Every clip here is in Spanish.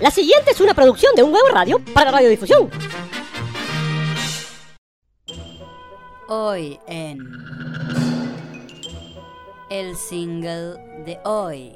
La siguiente es una producción de Un Huevo Radio para la radiodifusión. Hoy en el single de hoy.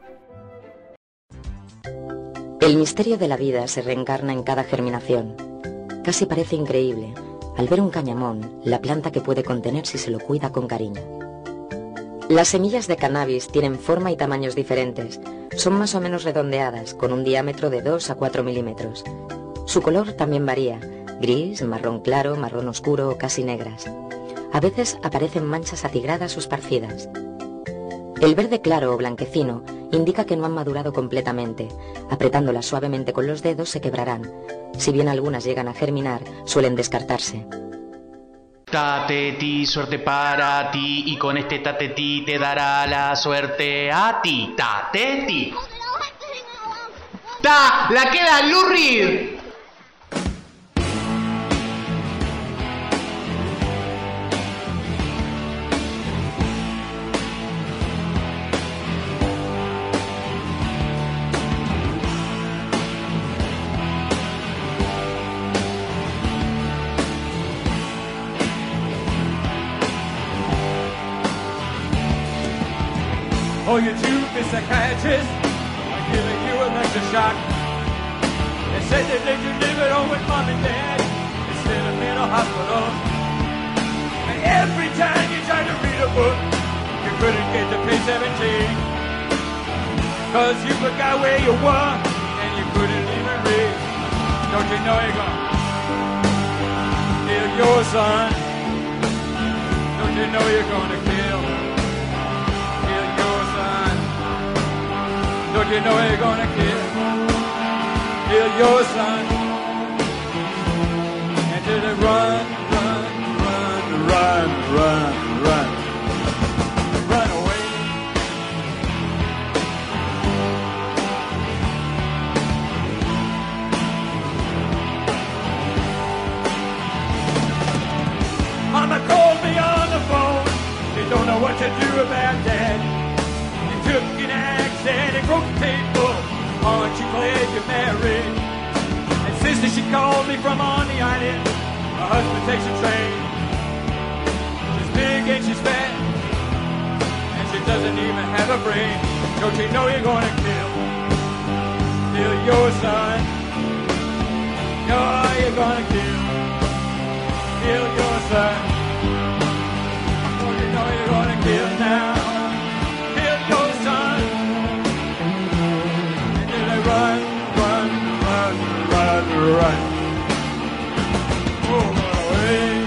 El misterio de la vida se reencarna en cada germinación. Casi parece increíble, al ver un cañamón, la planta que puede contener si se lo cuida con cariño. Las semillas de cannabis tienen forma y tamaños diferentes. Son más o menos redondeadas, con un diámetro de 2 a 4 milímetros. Su color también varía, gris, marrón claro, marrón oscuro o casi negras. A veces aparecen manchas atigradas o esparcidas. El verde claro o blanquecino indica que no han madurado completamente. Apretándolas suavemente con los dedos se quebrarán. Si bien algunas llegan a germinar, suelen descartarse. Tateti, suerte para ti, y con este tateti te dará la suerte a ti. Tateti. ¡Ta! ¡La queda Lurid! Oh, you two psychiatrists are giving you an extra shock. They said that they could live at home with mom and dad instead of mental hospital. And every time you tried to read a book, you couldn't get to page 17. Cause you forgot where you were and you couldn't even read. Don't you know you're gonna kill your son? Don't you know you're gonna kill your son? Don't you know you're gonna kill your son? And to the run away. Mama called me on the phone. They don't know what to do about that. They took an axe and it broke the table. Aren't you glad you're married? And sister, she called me from on the island. Her husband takes a train. She's big and she's fat, and she doesn't even have a brain. Don't you know you're gonna kill your son? No, you're gonna kill your son. Don't you know you're gonna kill now? Kill your son. And then they run. Oh, run away.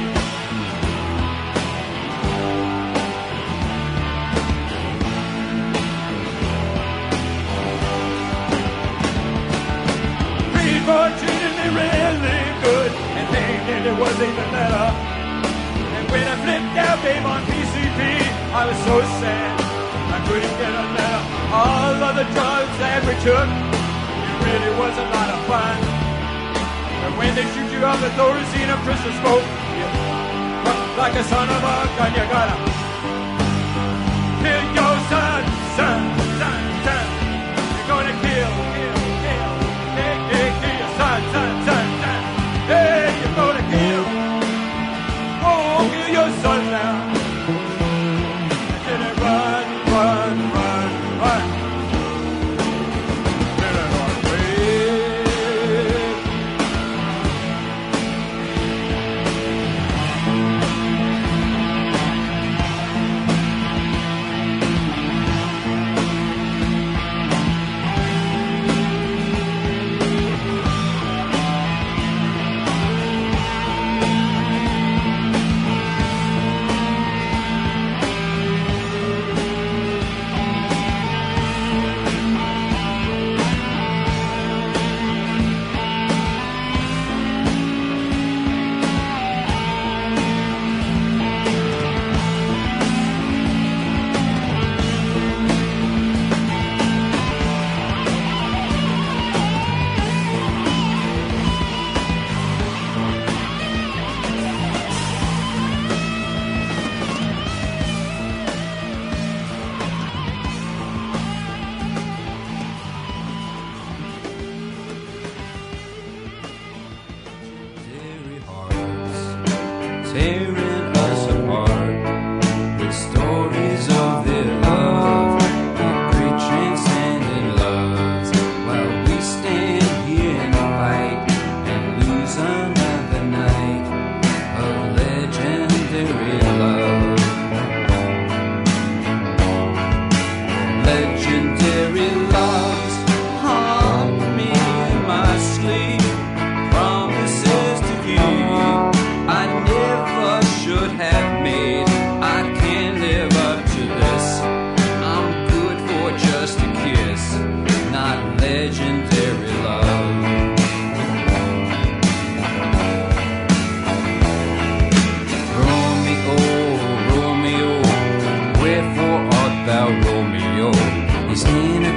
People treated me really good, and thinking it was even better. And when I flipped out, babe, on PCP, I was so sad I couldn't get a letter. All of the drugs that we took, it really was a lot of fun. And when they shoot you up at Thorazine of crystal smoke, you look like a son of a gun. You gotta kill your son. You're gonna kill your son. Hey, you're gonna kill your son now. And then they run. Then they run away.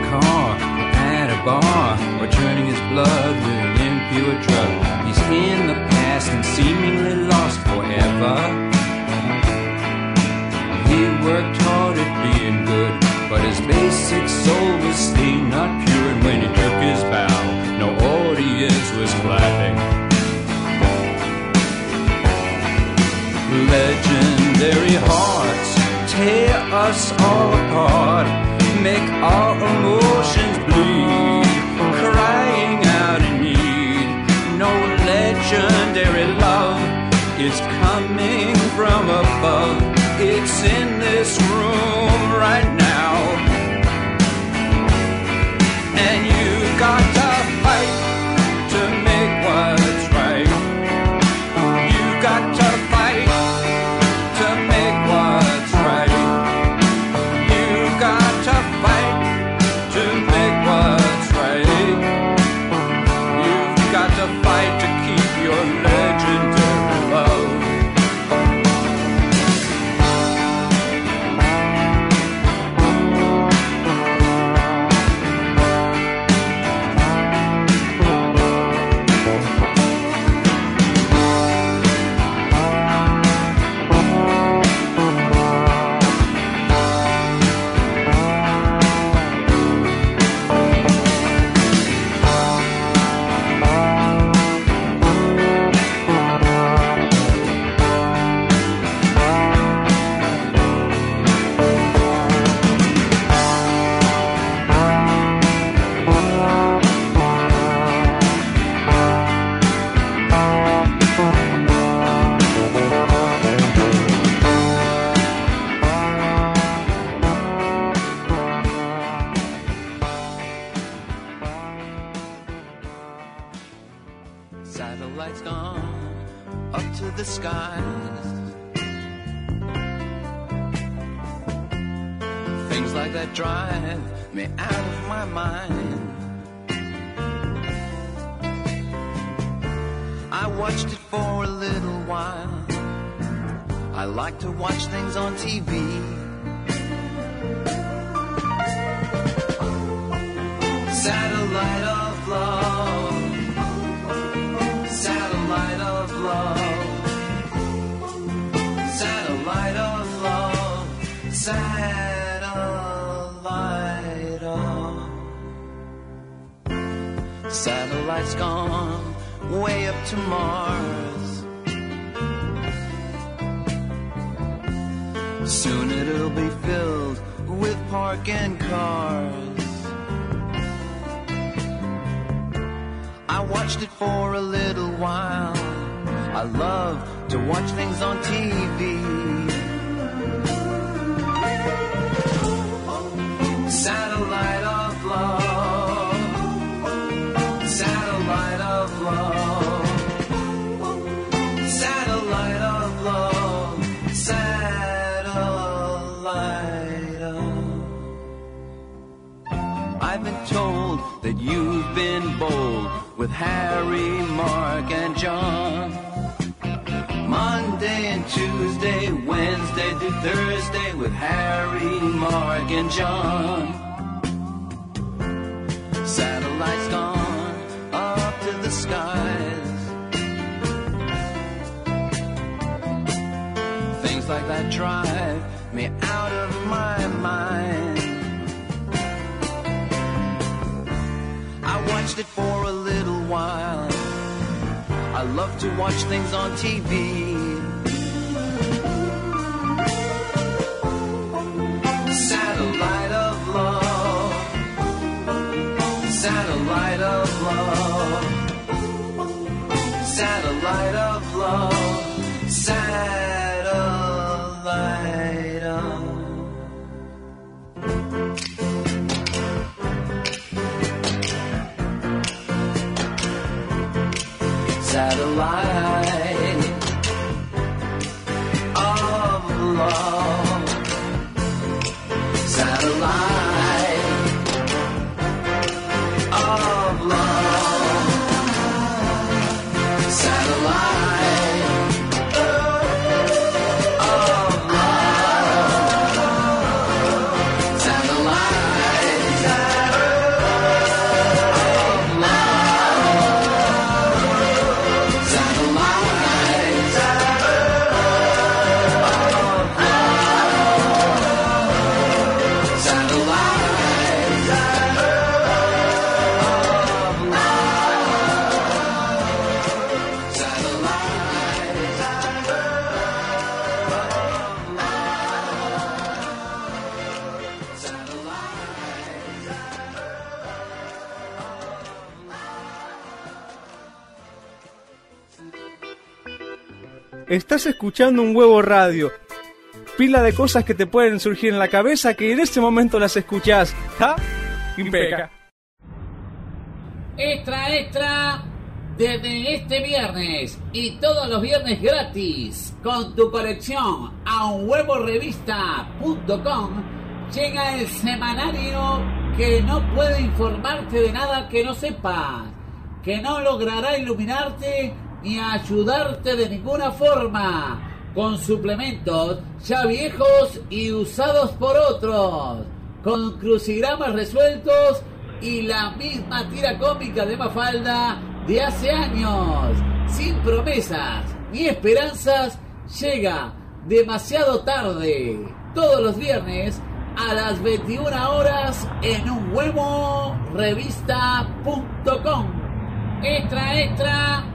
car or at a bar or churning his blood with an impure drug. He's in the past and seemingly lost forever. He worked hard at being good, but his basic soul was stained not pure. And when he took his bow, no audience was clapping. Legendary hearts tear us all apart, make our emotions bleed, crying out in need. No legendary love is coming from above. It's in this room right now, and you got to fight to make what's right. You got to fight to make what's right. You got to fight to make what's right. You've got to fight to keep your legendary love. Satellites gone up to the skies. Things like that drive me out of my mind. I watched it for a little while. I like to watch things on TV. Satellite of love. Satellite of love. Satellite of love. Satellite of. Satellite's gone way up to Mars. Soon it'll be filled with parking cars. I watched it for a little while. I love to watch things on TV. Satellite of love. Satellite of love. Satellite of love. Satellite of. I've been told that you've been bold with Harry, Mark, and John. Monday and Tuesday, Wednesday through Thursday with Harry, Mark, and John. Satellites gone up to the skies. Things like that drive me out of my mind. I watched it for a little while. I love to watch things on TV. Satellite of love. Satellite of love. Satellite of love. Satellite of. Satellite of love. Satellite of love. Satellite of love. Satellite. Estás escuchando un huevo radio. Pila de cosas que te pueden surgir en la cabeza que en ese momento las escuchás. ¿Ja? Impeca. Extra, extra. Desde este viernes y todos los viernes gratis, con tu colección a unhuevorevista.com, llega el semanario que no puede informarte de nada que no sepas, que no logrará iluminarte ni ayudarte de ninguna forma, con suplementos ya viejos y usados por otros, con crucigramas resueltos y la misma tira cómica de Mafalda de hace años, sin promesas ni esperanzas, llega demasiado tarde, todos los viernes a las 21 horas en unhuevorevista.com. Extra, extra.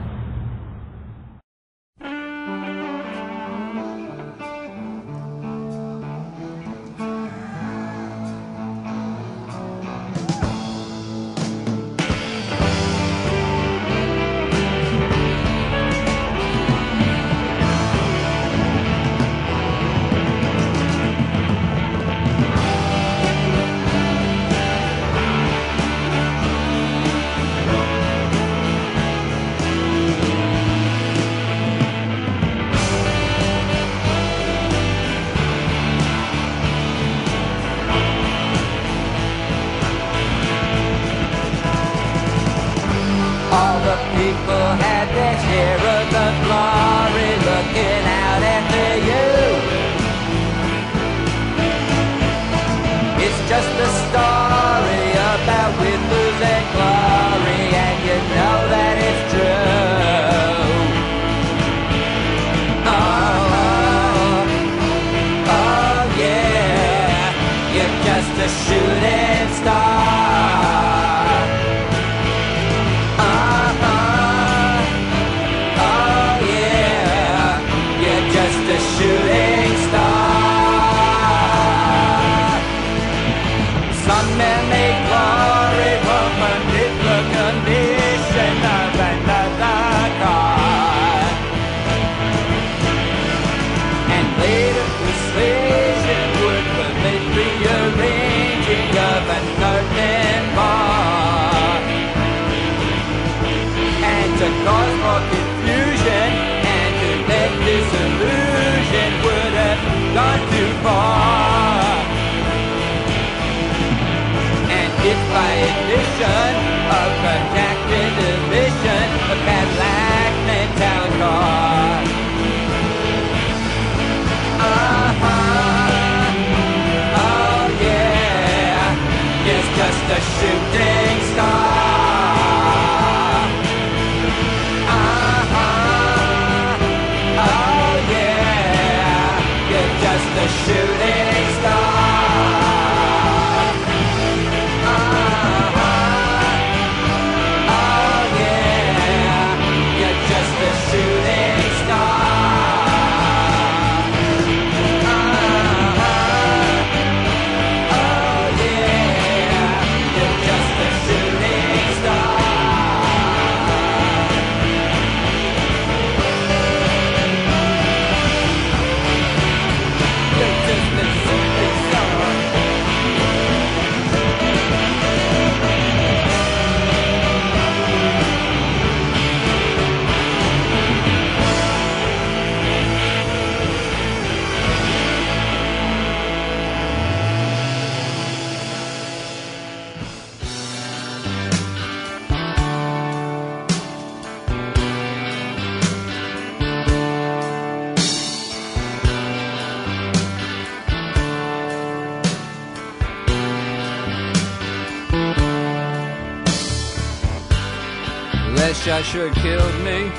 I should killed me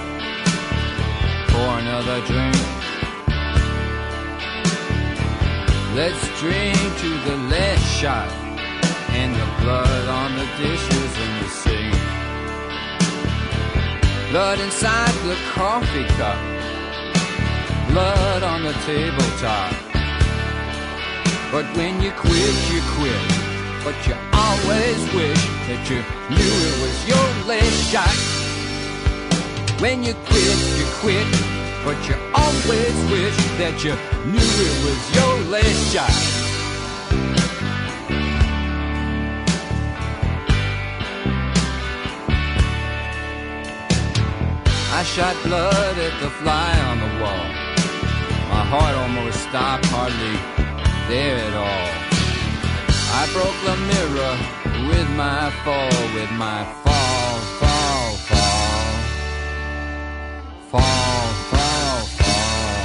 for another drink. Let's drink to the last shot and the blood on the dishes in the sink. Blood inside the coffee cup, blood on the tabletop. But when you quit, you quit. But you always wish that you knew it was your last shot. When you quit, but you always wish that you knew it was your last shot. I shot blood at the fly on the wall. My heart almost stopped, hardly there at all. I broke the mirror with my fall, with my fall, fall, fall. Fall, fall, fall.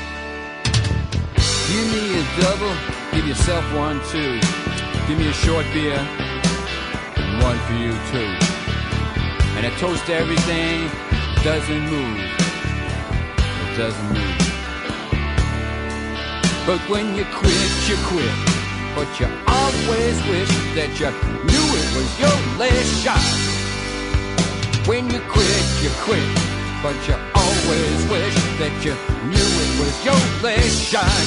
Give me a double, give yourself one too. Give me a short beer, and one for you too. And a toast to everything doesn't move. It doesn't move. But when you quit, you quit. But you always wish that you knew it was your last shot. When you quit, but you always wish that you knew it was your last shot.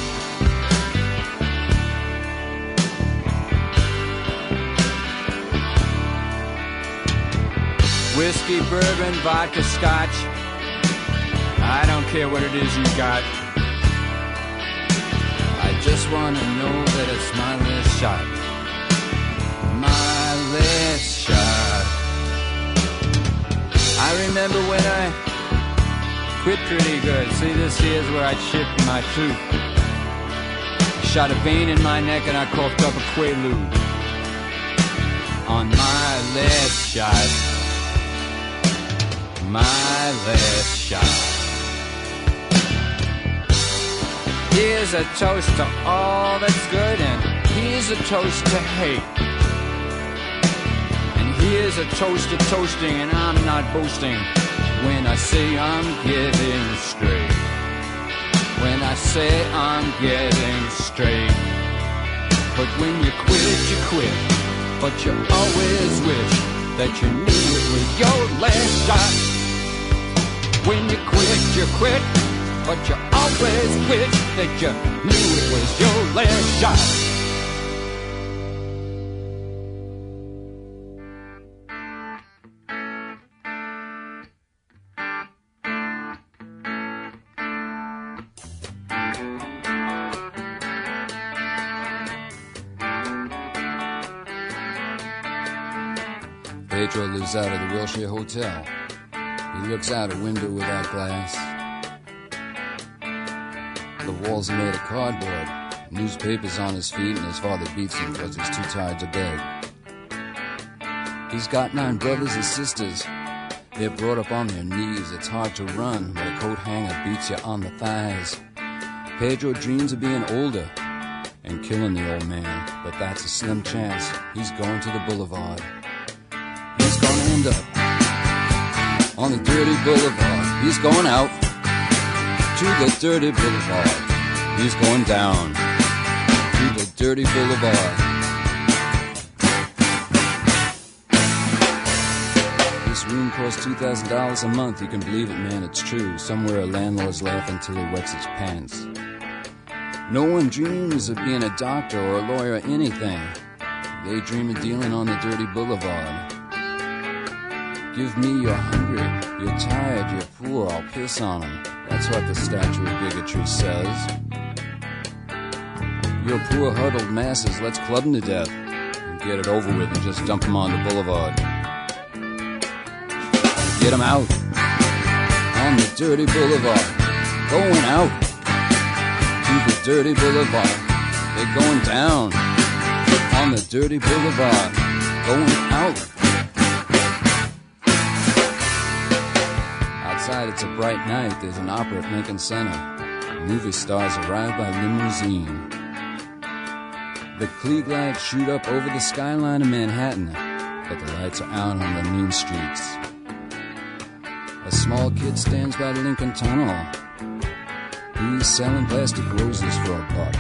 Whiskey, bourbon, vodka, scotch. I don't care what it is you got. I just want to know that it's my last shot. My last shot. I remember when I quit pretty good. See, this here's where I chipped my tooth. I shot a vein in my neck and I coughed up a Quaalude. On my last shot. My last shot. Here's a toast to all that's good, and here's a toast to hate. And here's a toast to toasting, and I'm not boasting when I say I'm getting straight. When I say I'm getting straight. But when you quit, but you always wish that you knew it was your last shot. When you quit, but you always wish that you knew it was your last shot. Pedro lives out of the Wilshire Hotel. He looks out a window without glass. The walls are made of cardboard. Newspapers on his feet, and his father beats him because he's too tired to beg. He's got 9 brothers and sisters. They're brought up on their knees. It's hard to run, but a coat hanger beats you on the thighs. Pedro dreams of being older and killing the old man, but that's a slim chance. He's going to the boulevard. He's gonna end up on the dirty boulevard. He's going out to the dirty boulevard. He's going down to the dirty boulevard. This room costs $2,000 a month. You can believe it, man, it's true. Somewhere a landlord's laughing till he wets his pants. No one dreams of being a doctor or a lawyer or anything. They dream of dealing on the dirty boulevard. Give me you're hungry, you're tired, you're poor, I'll piss on them. That's what the statue of bigotry says. You're poor huddled masses, let's club them to death and get it over with and just dump them on the boulevard. Get them out on the dirty boulevard. Going out to the dirty boulevard. They're going down on the dirty boulevard. Going out. Outside it's a bright night. There's an opera at Lincoln Center. Movie stars arrive by limousine. The Klieg lights shoot up over the skyline of Manhattan, but the lights are out on the mean streets. A small kid stands by the Lincoln Tunnel. He's selling plastic roses for $1.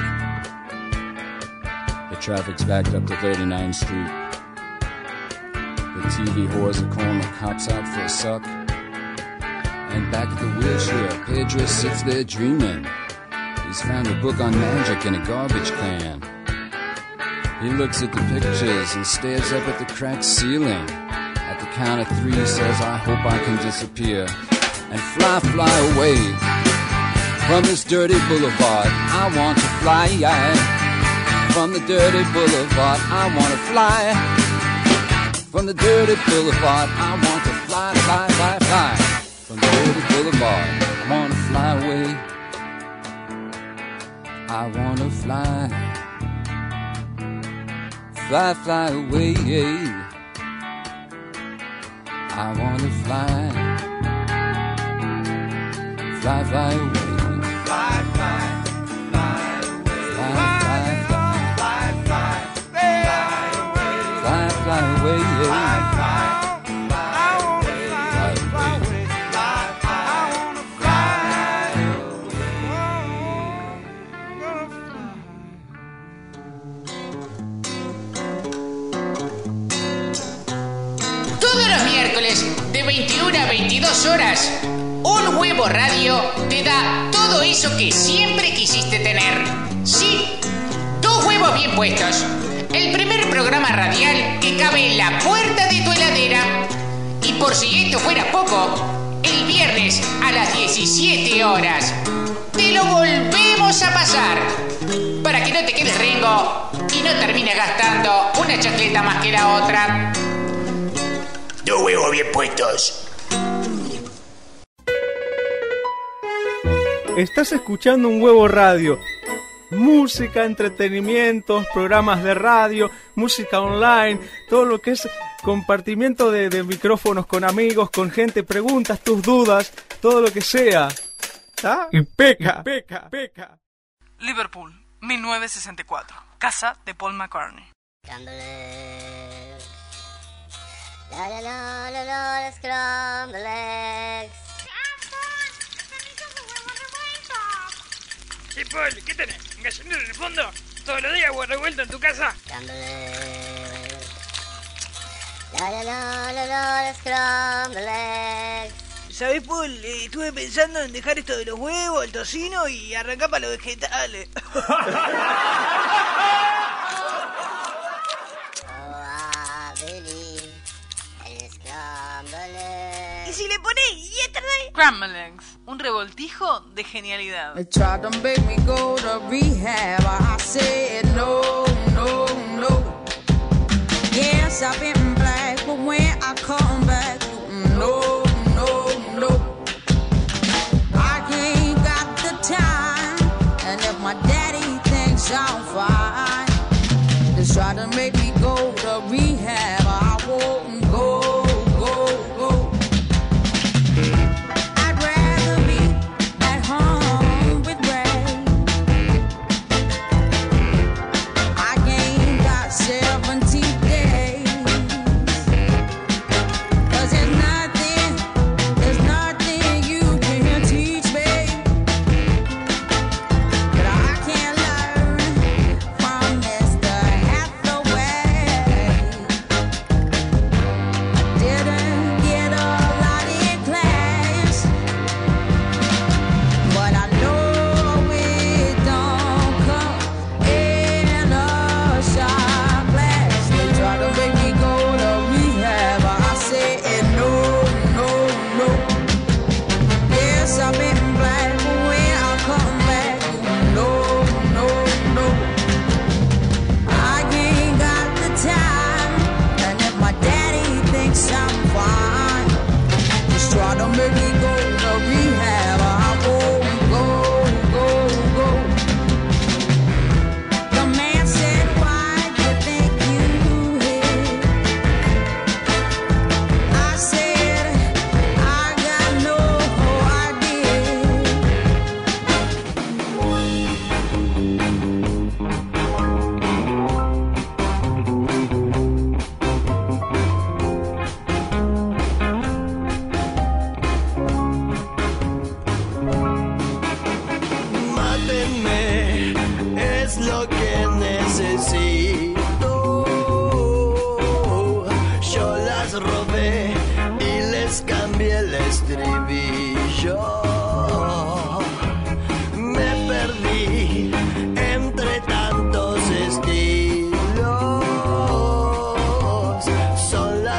The traffic's backed up to 39th Street. The TV whores are calling the cops out for a suck. And back at the Wilshire, Pedro sits there dreaming. He's found a book on magic in a garbage can. He looks at the pictures and stares up at the cracked ceiling. At the count of 3 he says, I hope I can disappear. and fly, fly away. From this dirty boulevard, I want to fly. From the dirty boulevard, I want to fly. From the dirty boulevard, I want to fly, fly, fly, fly. From the dirty boulevard, I want to fly away. I want to fly. Fly, fly away. I want to fly. Fly, fly away. Fly, fly, fly away. Fly, fly, fly. Fly, fly, fly away. Fly, fly away. Fly, fly, Fly away. Todos los miércoles de 21 a 22 horas, Un Huevo Radio te da todo eso que siempre quisiste tener. Sí, 2 huevos bien puestos. El primer programa radial que cabe en la puerta de tu heladera. Y por si esto fuera poco, el viernes a las 17 horas te lo volvemos a pasar. Para que no te quedes rengo y no termines gastando una chacleta más que la otra. 2 huevos bien puestos. Estás escuchando Un Huevo Radio. Música, entretenimientos, programas de radio, música online, todo lo que es compartimiento de micrófonos con amigos, con gente, preguntas, tus dudas, todo lo que sea. ¿Ah? Y peca. Liverpool, 1964. Casa de Paul McCartney. Scramble eggs. Sí, Paul, ¿qué tenés? ¿Un gallinero en el fondo? ¿Todos los días huevo revuelto en tu casa? Scramble eggs. ¿Sabés, Paul? Estuve pensando en dejar esto de los huevos, el tocino y arrancar para los vegetales. Scramble ¿Y si le ponés yesterday? Scramble eggs, un revoltijo de genialidad. They tried to make me go to rehab. I said no, no, no. Yes, I've been black, but when I come back, no, no, no. I ain't got the time, and if my daddy thinks I'm fine, they try to make me go to rehab. I won't go.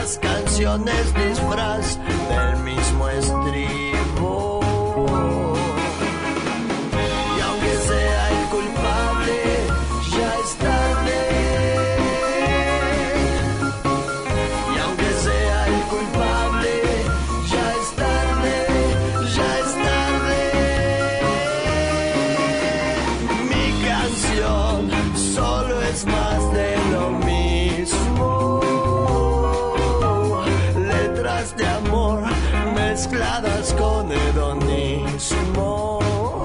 las canciones disfraz del mismo estribo. Y aunque sea el culpable, ya es tarde. Y aunque sea el culpable, ya es tarde, ya es tarde. Mi canción solo es más de lo mismo. Letras de amor mezcladas con hedonismo.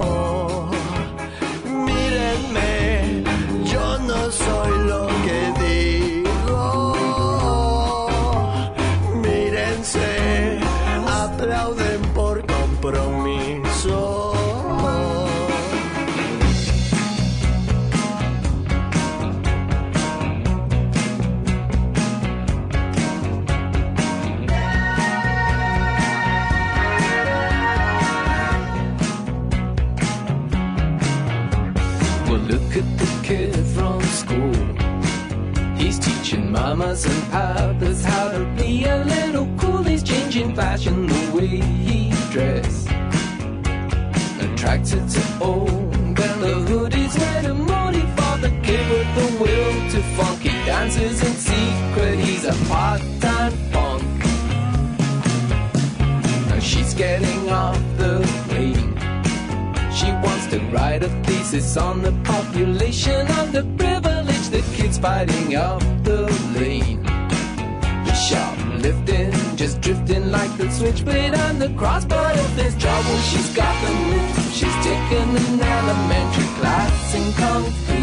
Mírenme, yo no soy lo que digo. Mírense, aplauden por compromiso. Well, look at the kid from school. He's teaching mamas and papas how to be a little cool. He's changing fashion the way he dress. Attracted to old, when the hoodie's red and moody. For the kid with the will to funky dances in secret. He's a part-time punk. Now she's getting off the plane. She wants to write a thesis on the population of the privileged. The kids fighting up the lane. The shoplifting, just drifting like the switchblade and the cross. But if there's trouble, she's got the moves. She's taken an elementary class in Kung Fu.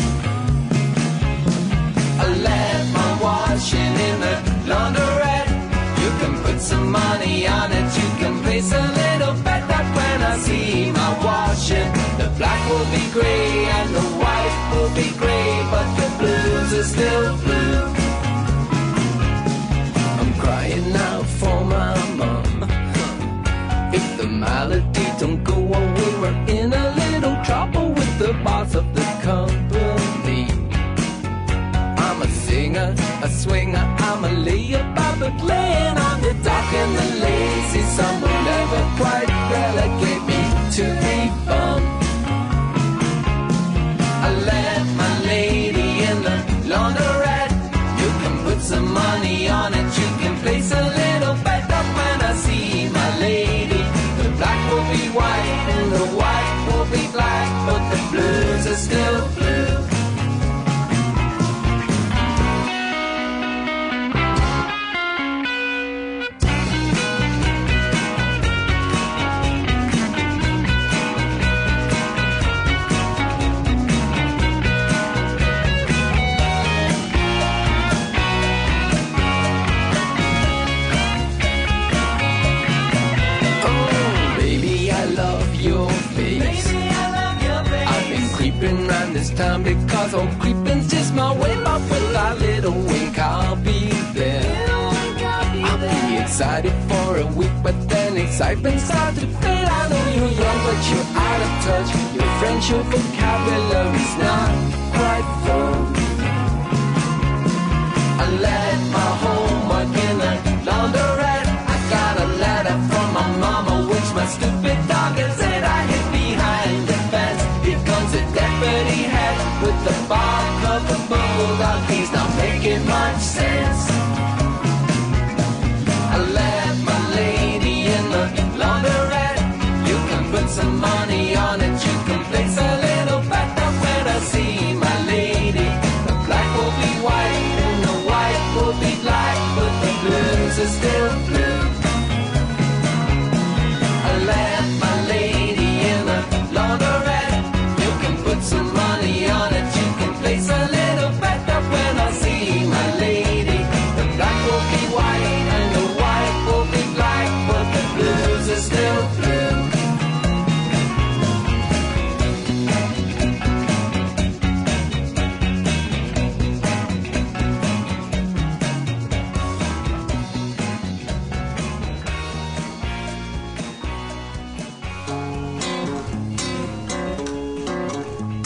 I left my washing in the laundrette. You can put some money on it. You can place a little bet that when I see my washing, the black will be gray and the white will be gray, but the blues are still blue. I'm crying out for my mom. If the malady don't go away, we're in a little trouble with the boss of the company. I'm a singer, a swinger, I'm a layup, but playing on the dock and the lazy. Some will never quite relegate me to a bum. I left my lady in the laundrette. You can put some money on it. You can place a little bet up when I see my lady. The black will be white and the white will be black, but the blues are still blue. This time because all creeping's just my way, but with a little wink I'll be there. I'll be excited for a week, but then excitement starts to fade. I know you're young, but you're out of touch. Your French, your vocabulary's not quite full. I left my homework in the laundrette. I got a letter from my mama, which my stupid dog had said I hid behind the fence. Here comes a deputy head with the bark of a bulldog. He's not making much sense. I left my lady in the laundrette. You can put some money on it. You can place a little bet up when I see my lady. The black will be white and the white will be black, but the blues are still blue. I left my lady in the laundrette. You can put some money on it. You can place a little bet up when I see my lady. The black will be white and the white will be black, but the blues are still blue.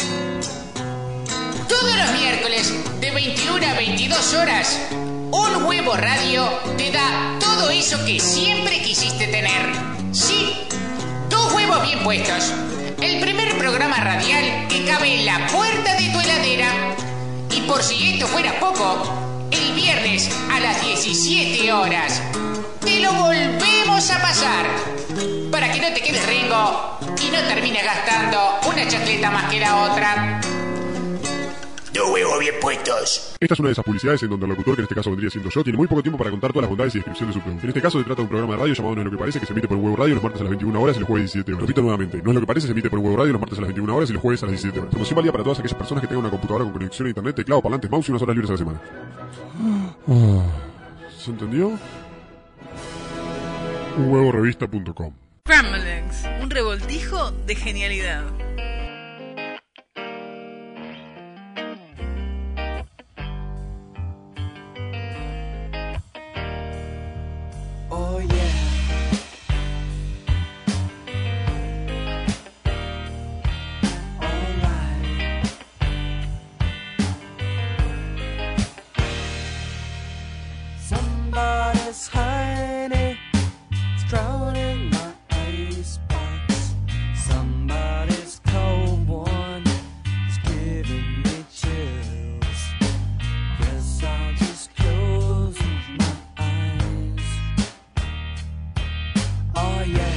Todos los miércoles de 21 a 22 horas, un Huevo Radio te da todo eso que siempre quisiste tener. Sí, 2 huevos bien puestos. El primer programa radial que cabe en la puerta de tu heladera. Y por si esto fuera poco, el viernes a las 17 horas te lo volvemos a pasar para que no te quedes rengo y no termines gastando una chacleta más que la otra. 2 huevos bien puestos. Esta es una de esas publicidades en donde el locutor, que en este caso vendría siendo yo, tiene muy poco tiempo para contar todas las bondades y descripción de su producto. En este caso se trata de un programa de radio llamado No es lo que parece, que se emite por Huevo Radio los martes a las 21 horas y los jueves a las 17 horas. Repito nuevamente, No es lo que parece, se emite por Huevo Radio los martes a las 21 horas y los jueves a las 17 horas. Promoción válida para todas aquellas personas que tengan una computadora con conexión a internet, teclado, parlantes, mouse y unas horas libres a la semana. ¿Se entendió? Huevorevista.com. Scramblings, un revoltijo de genialidad. Oh yeah. Alright. Somebody's hiding, it's drowning my icebox. Somebody's cold one is giving me chills. Guess I'll just close my eyes. Oh yeah.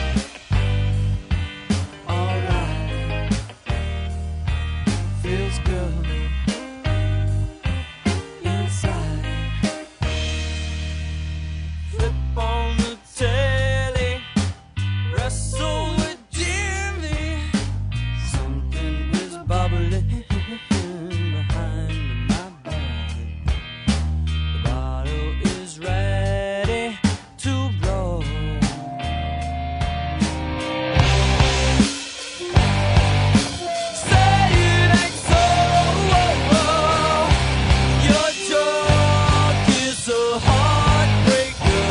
Alright. Feels good inside. Flip on the telly, wrestle with Jimmy. Something is bubbling behind my back. The bottle is ready to blow. Say it ain't so. Your joke is a heartbreaker.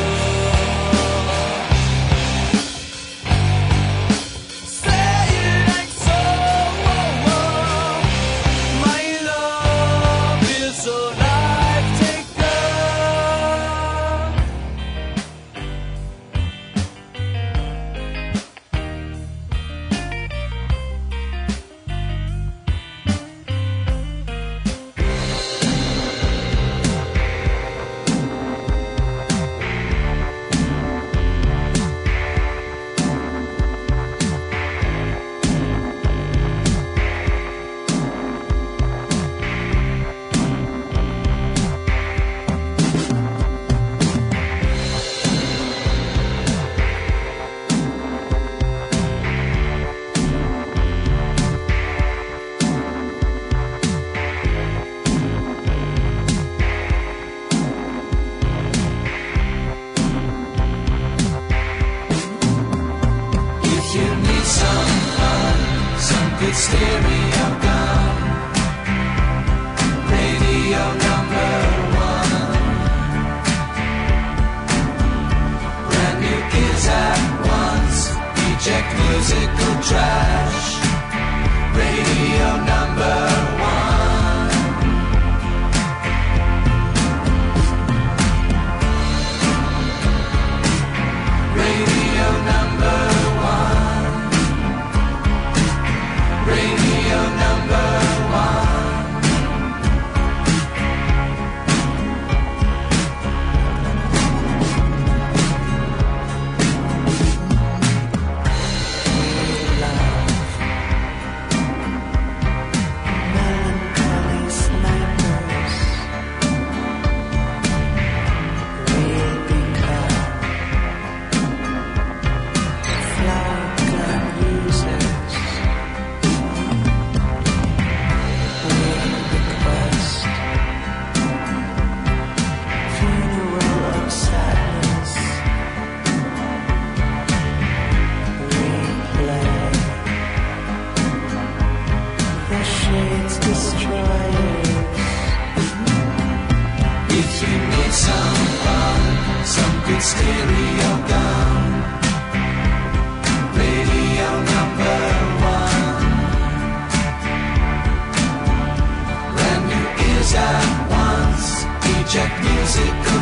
Say it ain't so. My love is a life taker. If you need some fun, some good stereo gum, radio #1. Brand new kids at once, eject musical trash. Radio #1. Radio #1. Radio #1. Melancholy snipers, real because flower gun users, real request, funeral of sadness, replay, the shades destroyers. If you need some fun, some good stereo gum, radio #1. Brand new ears at once, eject musical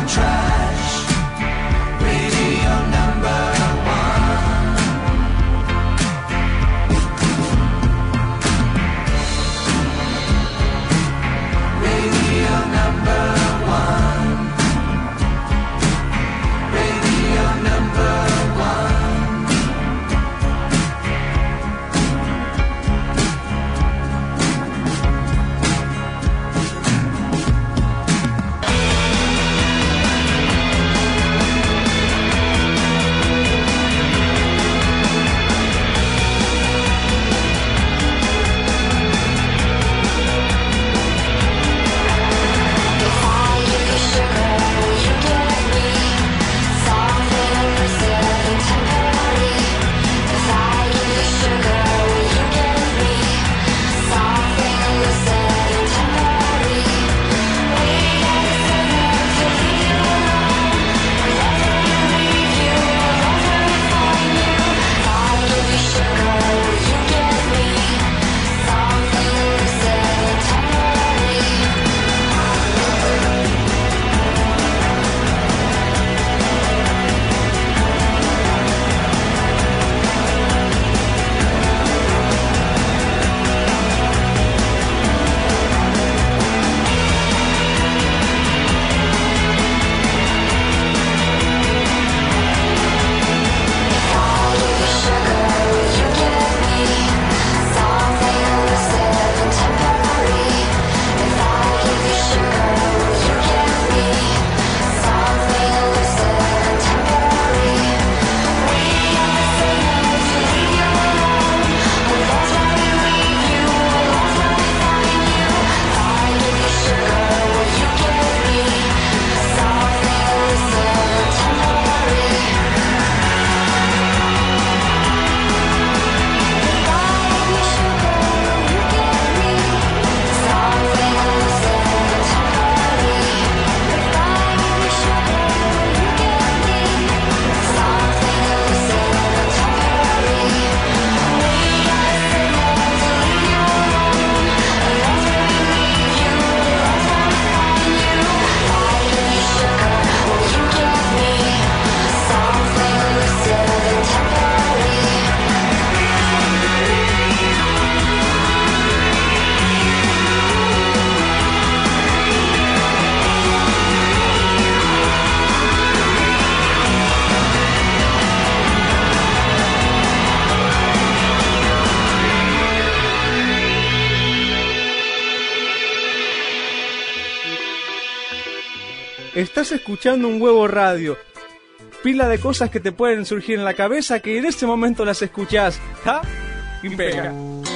Estás escuchando Un Huevo Radio. Pila de cosas que te pueden surgir en la cabeza que en ese momento las escuchás. ¿Ah? Y pega.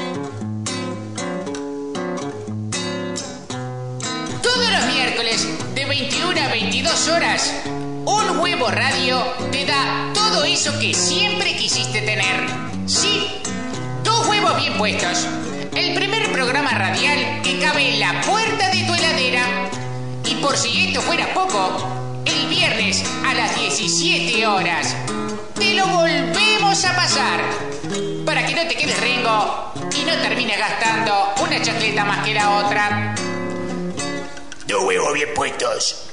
Todos los miércoles de 21 a 22 horas, Un Huevo Radio te da todo eso que siempre quisiste tener. Sí, 2 huevos bien puestos. El primer programa radial que cabe en la puerta de tu heladera. Y por si esto fuera poco, el viernes a las 17 horas te lo volvemos a pasar para que no te quedes rengo y no termines gastando una chacleta más que la otra. 2 huevos bien puestos.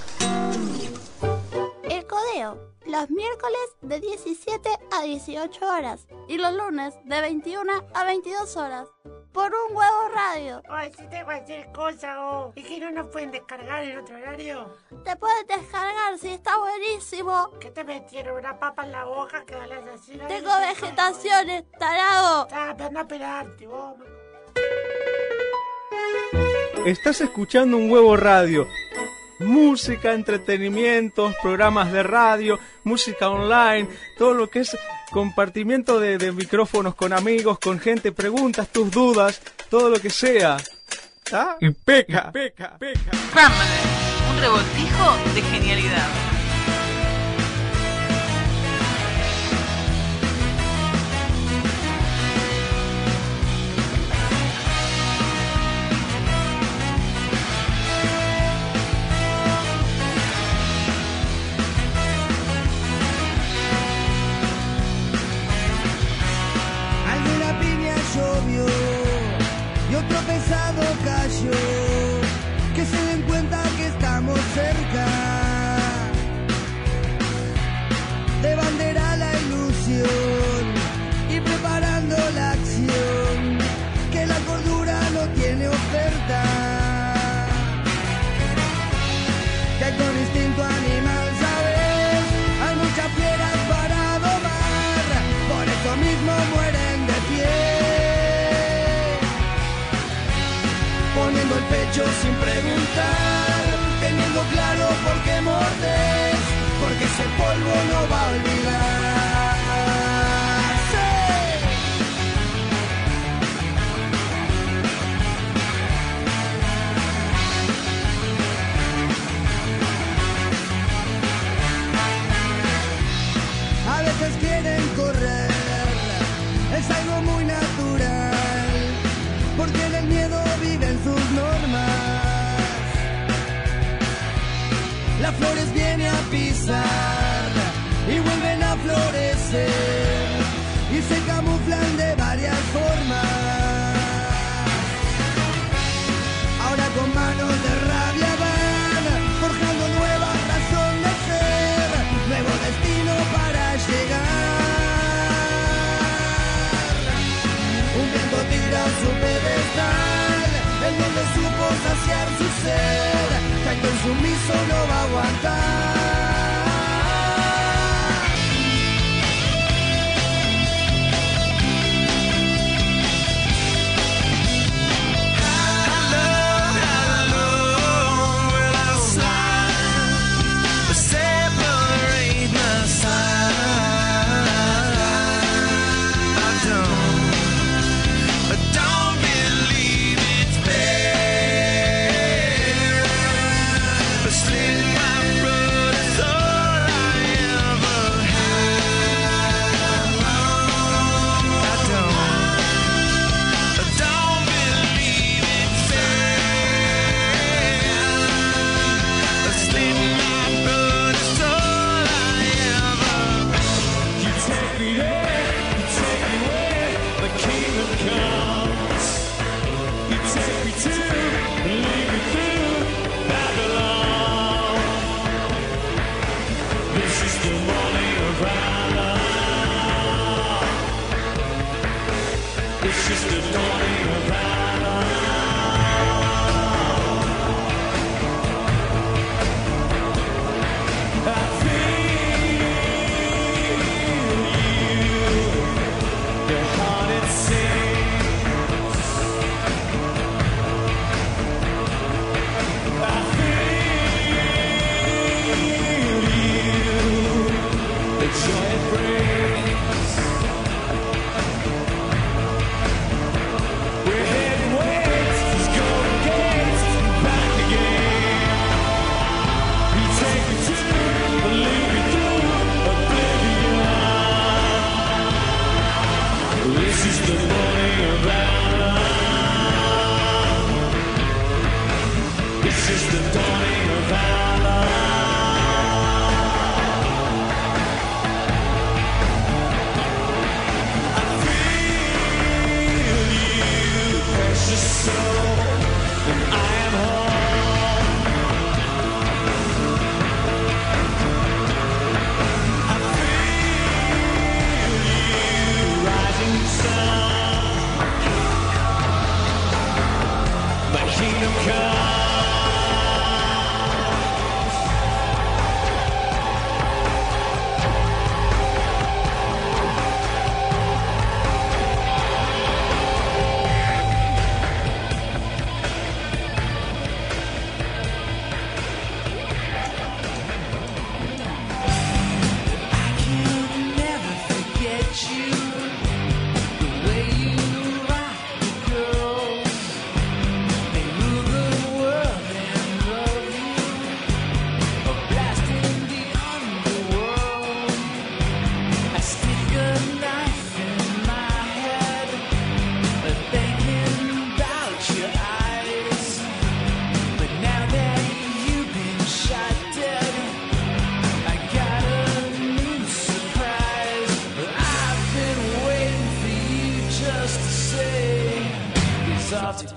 El Codeo, los miércoles de 17 a 18 horas y los lunes de 21 a 22 horas. Por Un Huevo Radio. Ay, si tengo cualquier cosa, oh. ¿Y que no nos pueden descargar en otro horario? Te puedes descargar, si está buenísimo. ¿Qué te metieron? ¿Una papa en la boca que hablas así? Tengo vegetaciones, tarado. Pero anda a pelarte, vos. Estás escuchando Un Huevo Radio. Música, entretenimientos, programas de radio, música online, todo lo que es compartimiento de micrófonos con amigos, con gente, preguntas, tus dudas, todo lo que sea. ¿Ah? Y peca. Scramble, un revoltijo de genialidad. Alguna piña llovió y otro pesado cayó. Que se den cuenta que estamos cerca. De bandera la ilusión y preparando la acción. Que la cordura no tiene oferta. Que con instinto animal, ¿sabes? Hay muchas fieras para domar. Por eso mismo mueren de pie. Poniendo el pecho sin preguntar, teniendo claro por qué mordes, porque ese polvo no va a olvidar. A veces quieren correr, es algo muy natural, porque en el miedo viven sus normas. Las flores vienen a pisar y vuelven a florecer y se camuflan de varias formas. Ahora con manos de rabia van forjando nueva razón de ser, nuevo destino para llegar. Un viento tira su pedestal, en donde supo saciar su sed, caído insumiso no va a aguantar.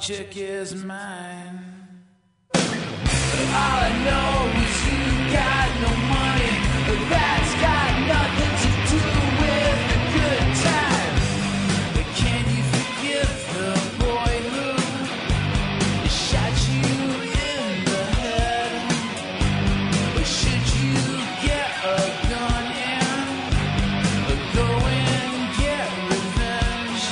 chick is mine. All I know is you got no money, but that's got nothing to do with a good time. But can you forgive the boy who shot you in the head? Or should you get a gun and go and get revenge?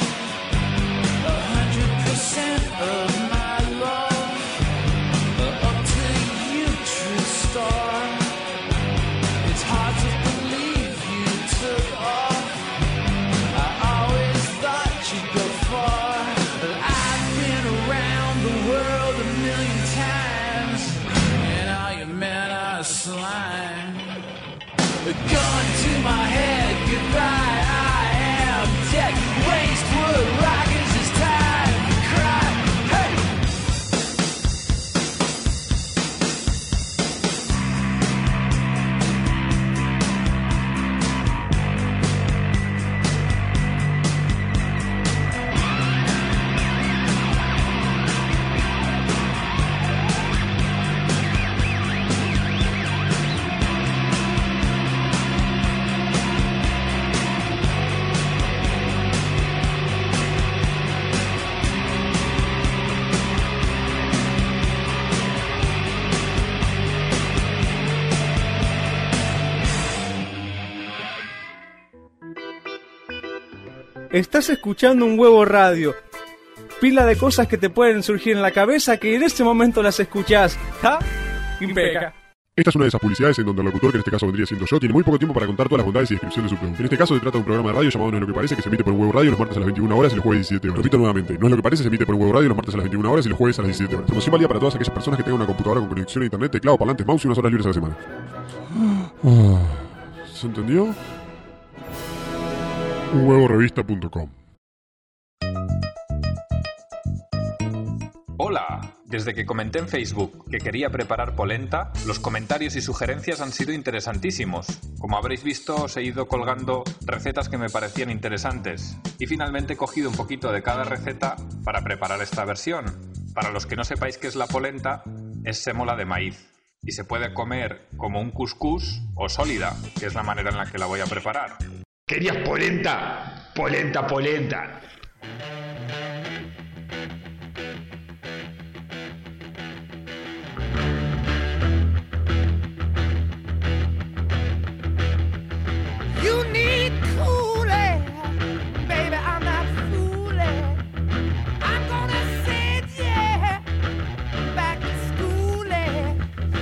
100% of my love, up to you, true star. It's hard to believe you took off. I always thought you'd go far. I've been around the world a million times, and all your men are slime. A gun to my head, goodbye, I am dead. Waste wood rockets, it's time to cry. Hey! Estás escuchando Un Huevo Radio. Pila de cosas que te pueden surgir en la cabeza que en este momento las escuchás. ¿Ja? Impeca. Esta es una de esas publicidades en donde el locutor, que en este caso vendría siendo yo, tiene muy poco tiempo para contar todas las bondades y descripción de su producto. En este caso se trata de un programa de radio llamado No es lo que parece, que se emite por Un Huevo Radio los martes a las 21 horas y los jueves a las 17 horas. Repito nuevamente, No es lo que parece, se emite por Un Huevo Radio los martes a las 21 horas y los jueves a las 17 horas. Promoción válida para todas aquellas personas que tengan una computadora con conexión a internet, teclado, parlantes, mouse y unas horas libres a la semana. ¿Se entendió? unhuevorevista.com. Hola, desde que comenté en Facebook que quería preparar polenta, los comentarios y sugerencias han sido interesantísimos. Como habréis visto, os he ido colgando recetas que me parecían interesantes y finalmente he cogido un poquito de cada receta para preparar esta versión. Para los que no sepáis qué es la polenta, es sémola de maíz y se puede comer como un cuscús o sólida, que es la manera en la que la voy a preparar. ¿Querías polenta? Polenta, polenta. You need cooling, baby, I'm not fooling. I'm gonna send you back to schooling.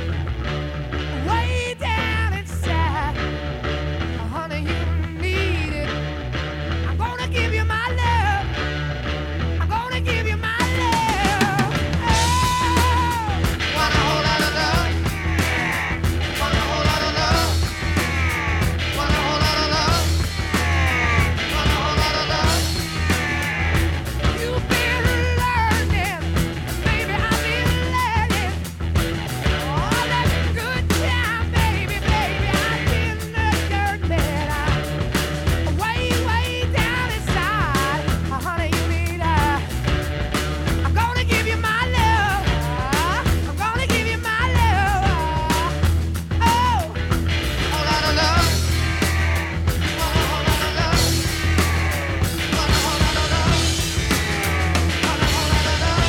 Way down inside, honey, you need it. I'm gonna give you my love. I'm gonna give you my love. Oh, want a whole lot of love. Want a whole lot of love. Want a whole lot of love. Want a whole lot of love. You've been learning, baby, I've been learning. All that good time, baby, baby, I've been learning. I'm way down inside, honey, you need I'm gonna give you my love. I'm gonna give you my love. Oh, a whole lot of love. Want a whole lot of love. Want a whole lot of love. Want a whole lot of love.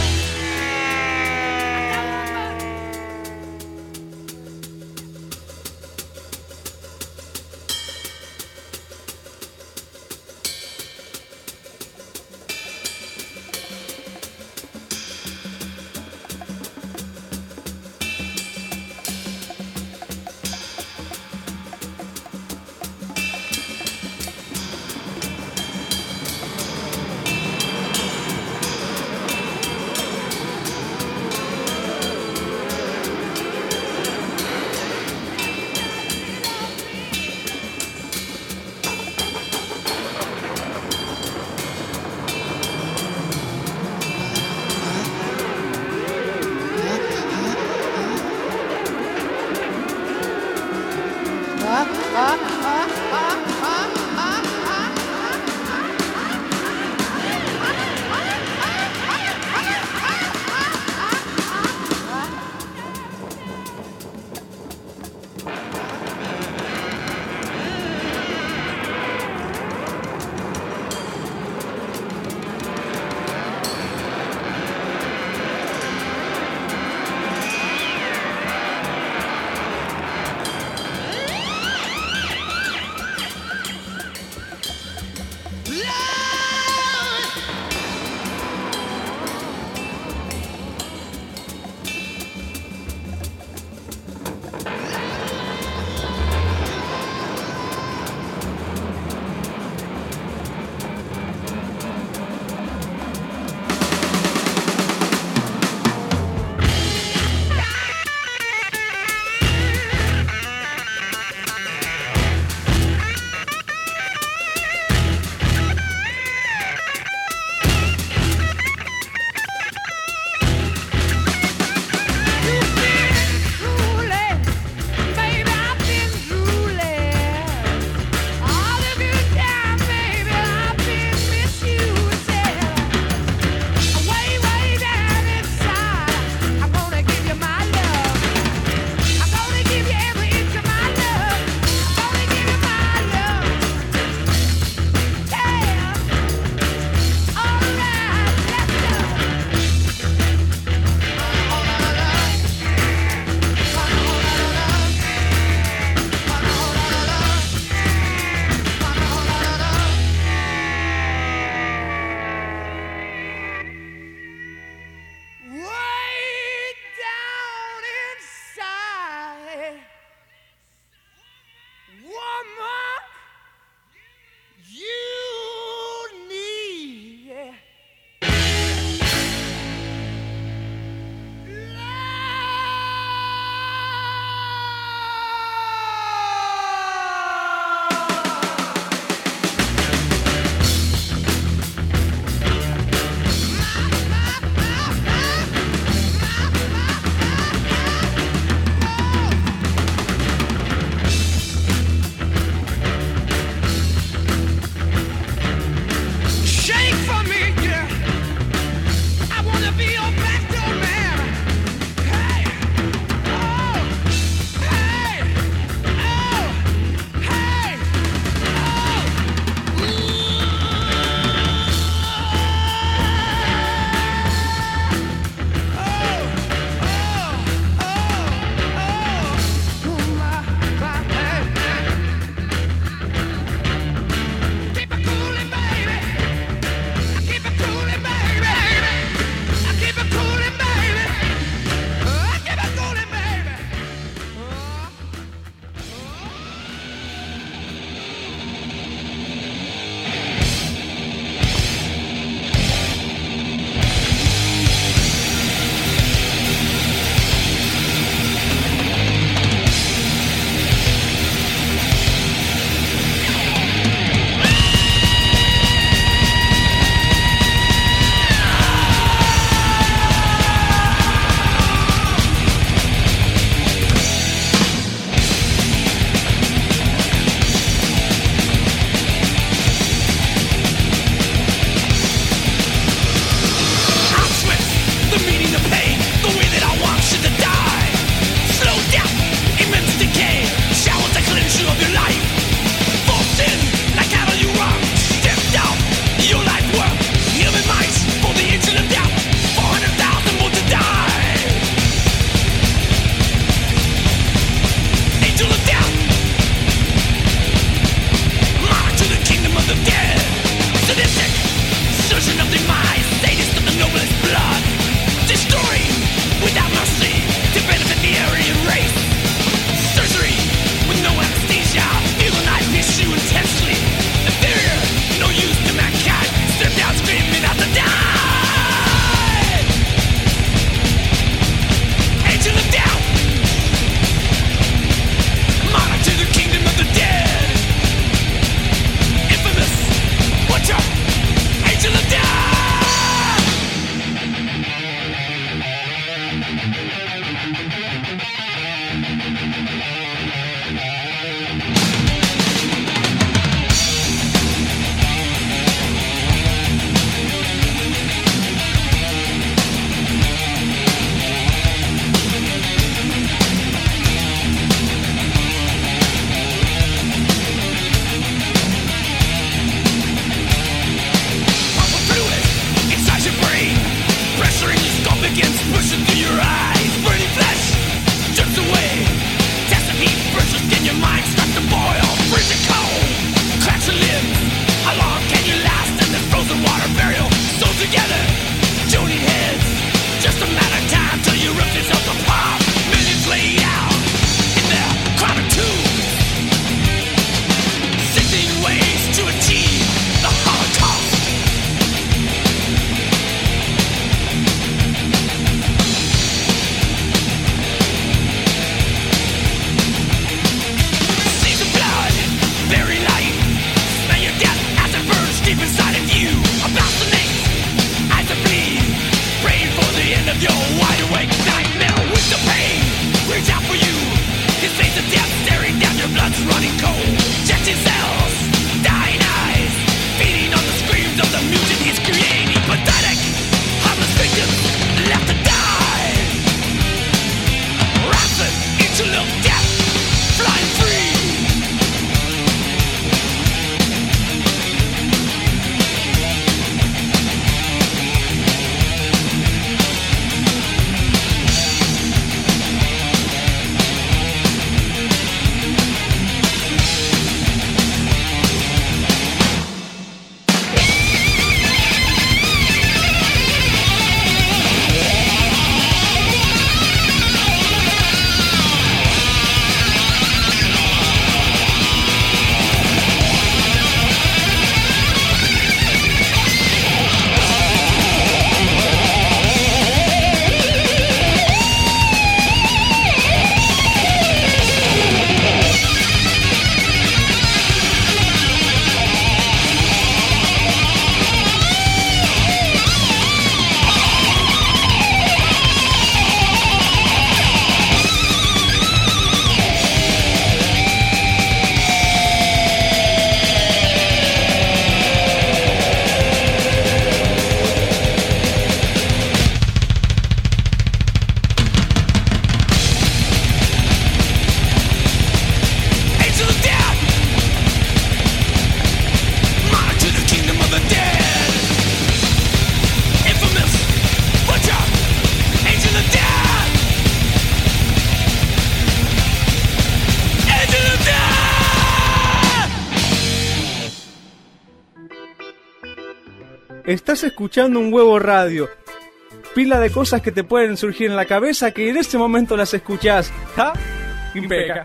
Estás escuchando un huevo radio. Pila de cosas que te pueden surgir en la cabeza que en ese momento las escuchás. ¿Ah? Impeca.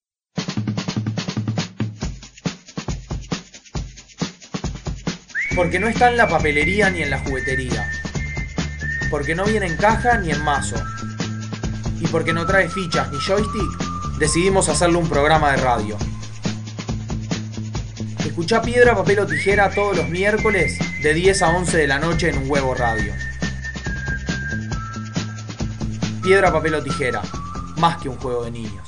Porque no está en la papelería ni en la juguetería. Porque no viene en caja ni en mazo. Y porque no trae fichas ni joystick, decidimos hacerle un programa de radio. Escuchá Piedra, Papel o Tijera todos los miércoles de 10 a 11 de la noche en un huevo radio. Piedra, Papel o Tijera, más que un juego de niños.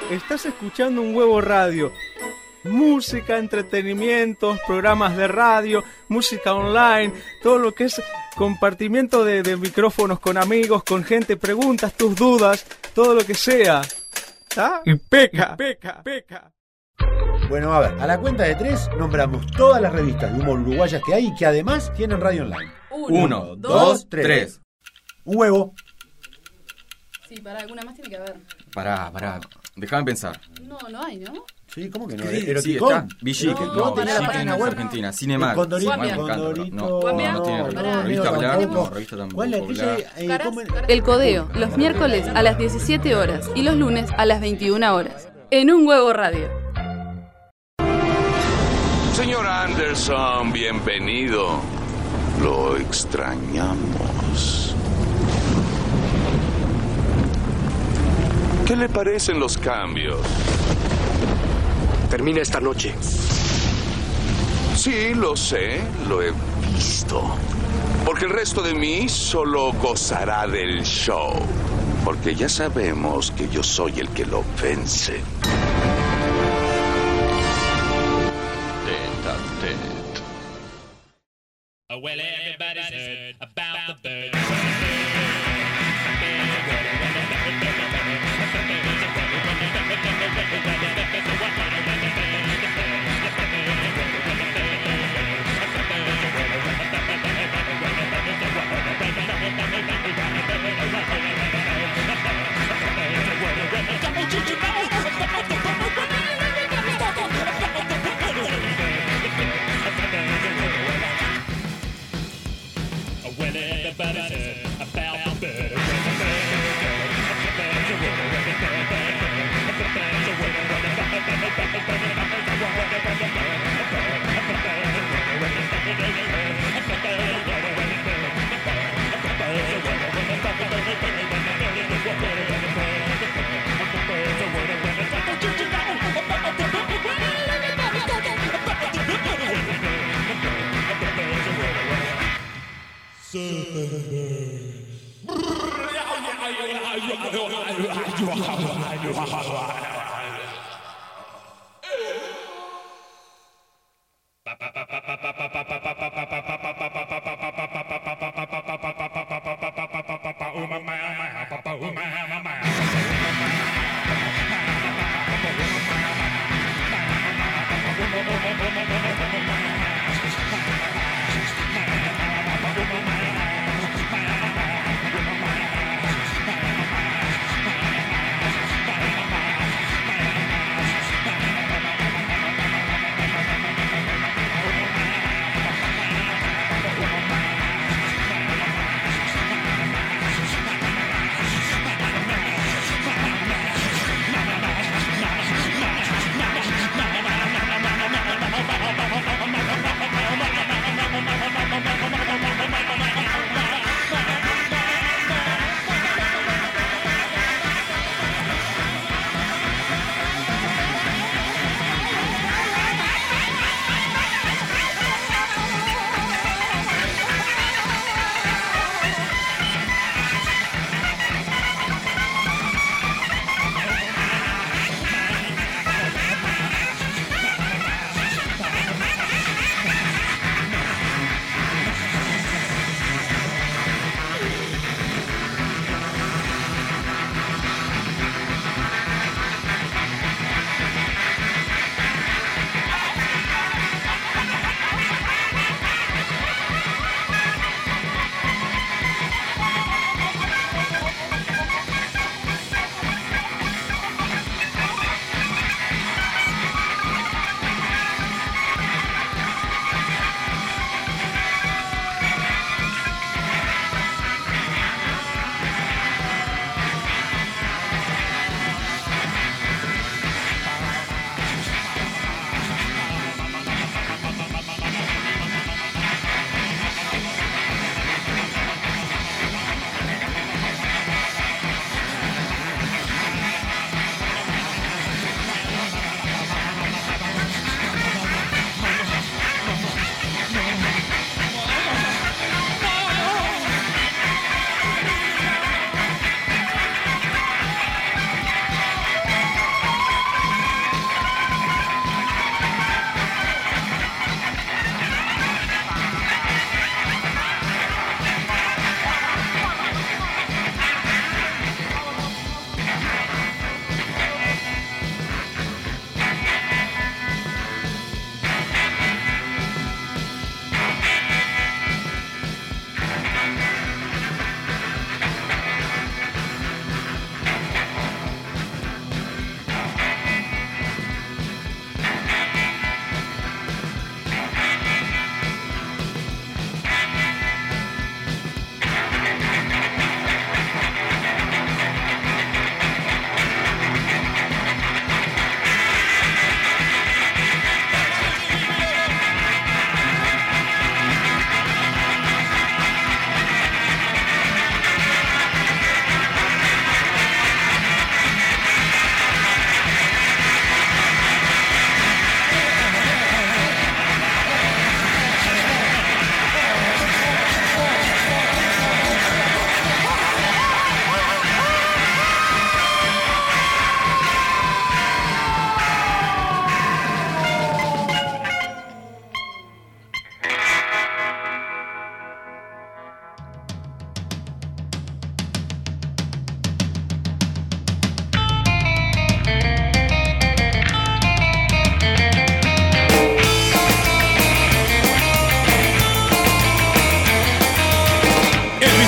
Estás escuchando Un Huevo Radio. Música, entretenimientos, programas de radio, música online, todo lo que es compartimiento de micrófonos con amigos, con gente, preguntas, tus dudas, todo lo que sea. ¿Está? Y peca. Bueno, a ver, a la cuenta de 3 nombramos todas las revistas de humor uruguayas que hay y que además tienen radio online. 1, 2, 3. Un huevo. Sí, para alguna más tiene que haber. Pará, déjame pensar. No hay, ¿no? Sí, ¿cómo que no? Sí, ¿Eroticón? está. Villique, no, Argentina, Cinemark. Condorito, no tiene revista Black, no, revista tampoco. ¿Cuál es aquella? El Codeo, los miércoles a las 17 horas y los lunes a las 21 horas. En Un Huevo Radio. Señor Anderson, bienvenido. Lo extrañamos. ¿Qué le parecen los cambios? Termina esta noche. Sí, lo sé, lo he visto. Porque el resto de mí solo gozará del show. Porque ya sabemos que yo soy el que lo vence. Oh, well, everybody's heard about the bird. Well, everybody's heard about the bird.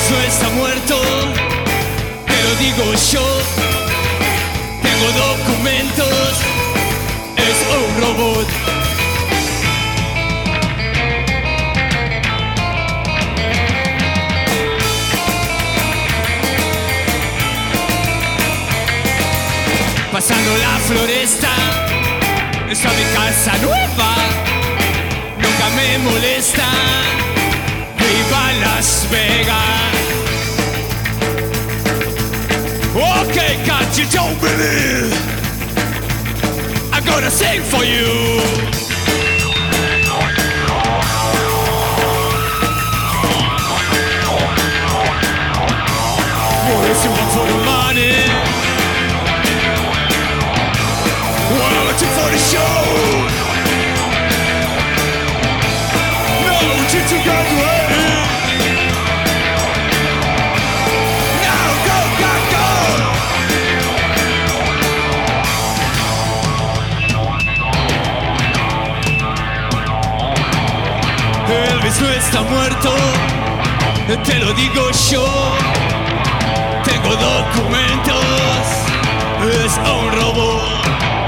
Elvis no está muerto, te lo digo yo. Tengo documentos, es un robot. Pasando la floresta, está mi casa nueva, nunca me molesta. Viva Las Vegas. Okay, God, you don't believe. I'm gonna sing for you. What is you want for the money? What you for the show? No, you got ready. Now go, go, go. Elvis no está muerto, te lo digo yo. Tengo documentos, es un robot.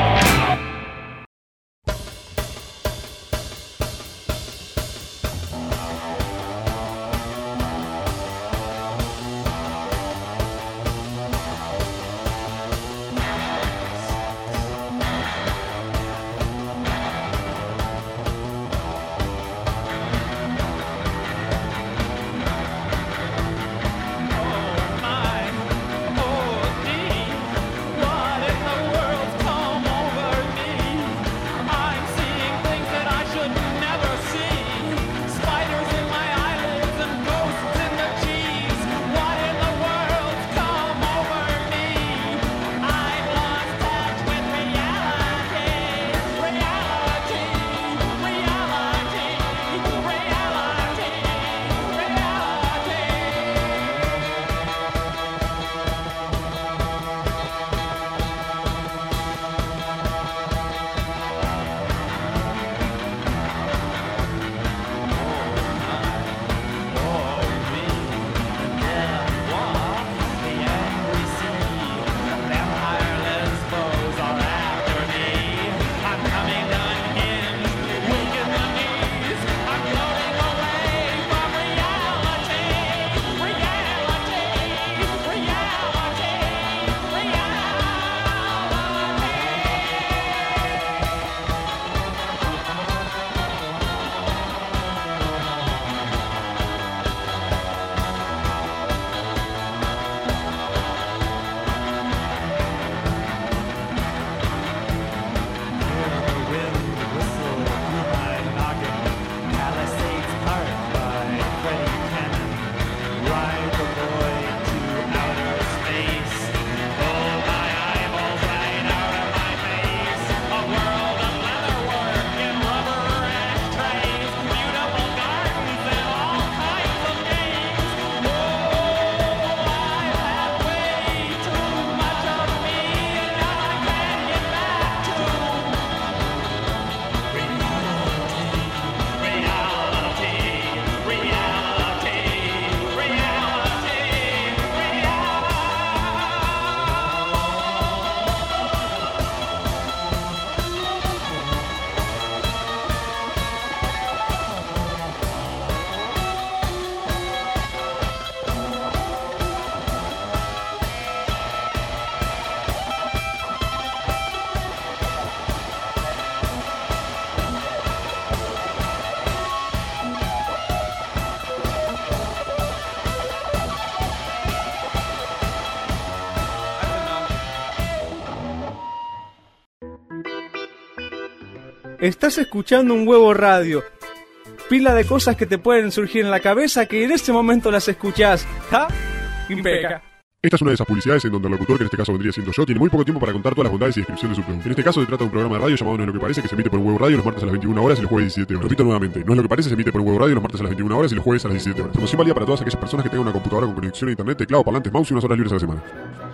Estás escuchando Un Huevo Radio. Pila de cosas que te pueden surgir en la cabeza que en este momento las escuchás. ¿Ja? Impeca. Esta es una de esas publicidades en donde el locutor, que en este caso vendría siendo yo, tiene muy poco tiempo para contar todas las bondades y descripción de su producto. En este caso se trata de un programa de radio llamado No es lo que parece, que se emite por Un Huevo Radio los martes a las 21 horas y los jueves a las 17 horas. Repito nuevamente, No es lo que parece, se emite por Un Huevo Radio los martes a las 21 horas y los jueves a las 17 horas. Promoción válida para todas aquellas personas que tengan una computadora con conexión a internet, teclado, parlantes, mouse y unas horas libres a la semana.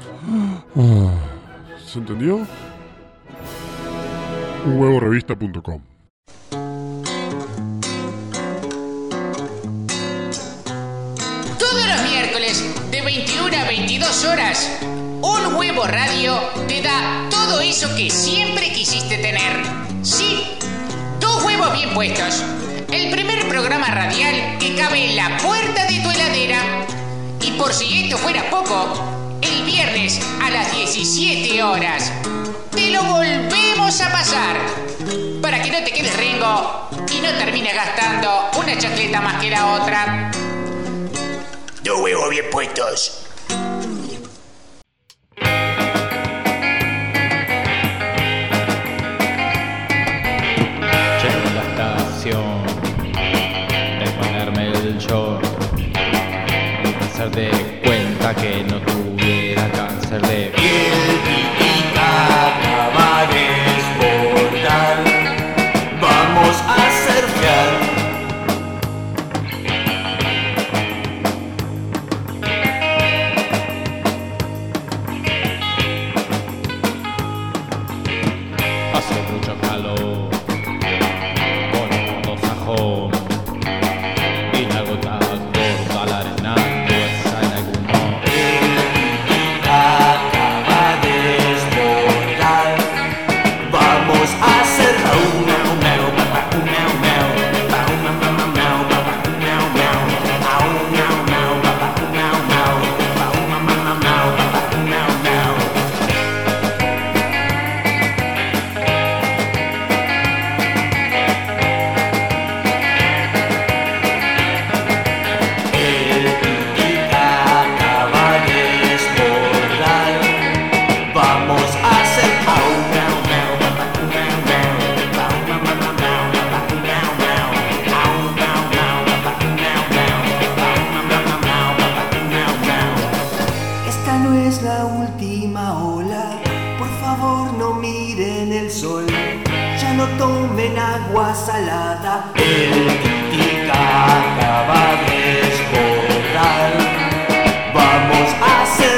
¿Se entendió? unhuevorevista.com. Todos los miércoles de 21 a 22 horas, Un Huevo Radio te da todo eso que siempre quisiste tener. Sí, 2 huevos bien puestos. El primer programa radial que cabe en la puerta de tu heladera. Y por si esto fuera poco, el viernes a las 17 horas te lo volvemos a pasar para que no te quedes rengo y no termines gastando una chacleta más que la otra. 2 huevos bien puestos. Llego a la estación de ponerme el short y hacer de cuenta que no tuviera cáncer de piel. Acaba de desbordar. Vamos a surfear. Hace mucho calor con un sajón y la gota gorda al arenando esa en algún modo. Acaba de desbordar. Vamos a hacer Esta no es la última ola. Por favor no miren el sol. Ya no tomen agua salada. El Titica acaba de desbordar. Vamos a hacer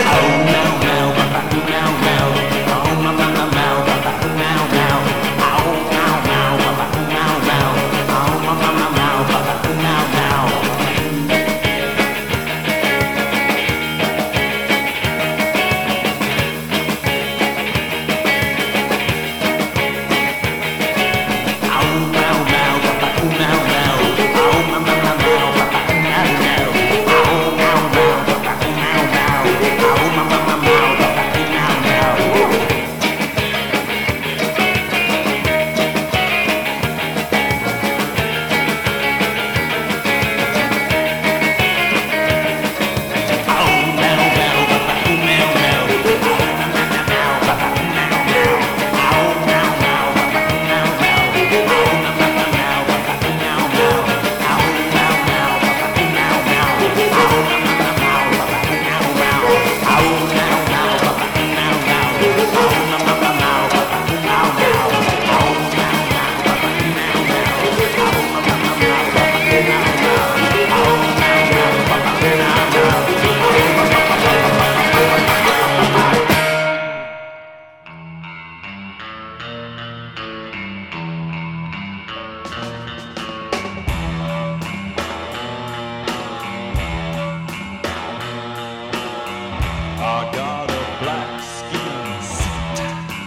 I got a black skin suit,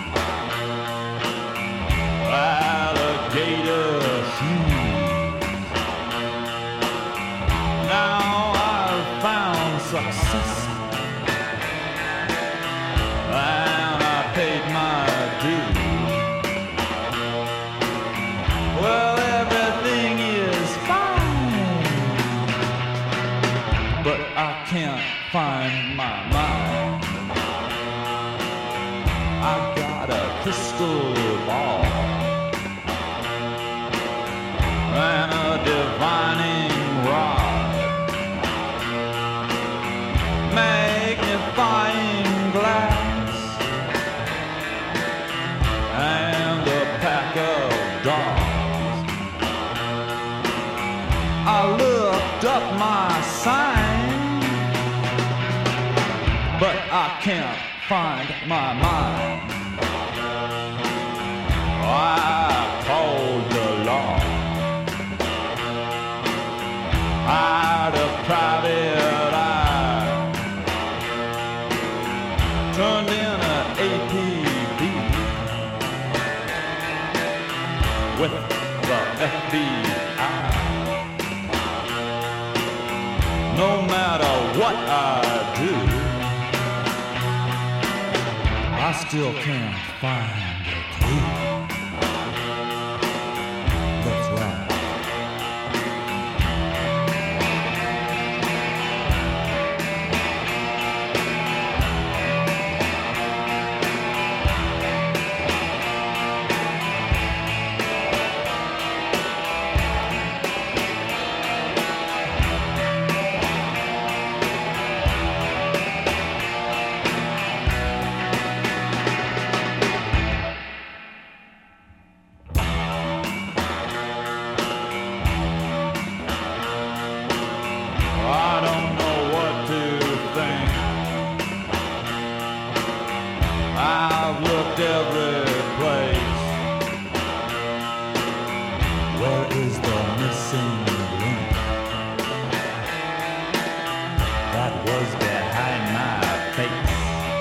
alligator shoes. Now I've found success, and I paid my dues. Well, everything is fine, but I can't find my mind. I got a crystal ball and a divining rod, magnifying glass, and a pack of dogs. I looked up my sign, but I can't find my mind. I called the law. I had a private eye. no matter what I do, I still can't find a clue. That's right. I don't know what to think. I've looked every place. Where is the missing link that was behind my face?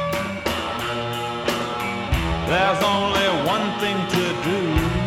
There's only one thing to do.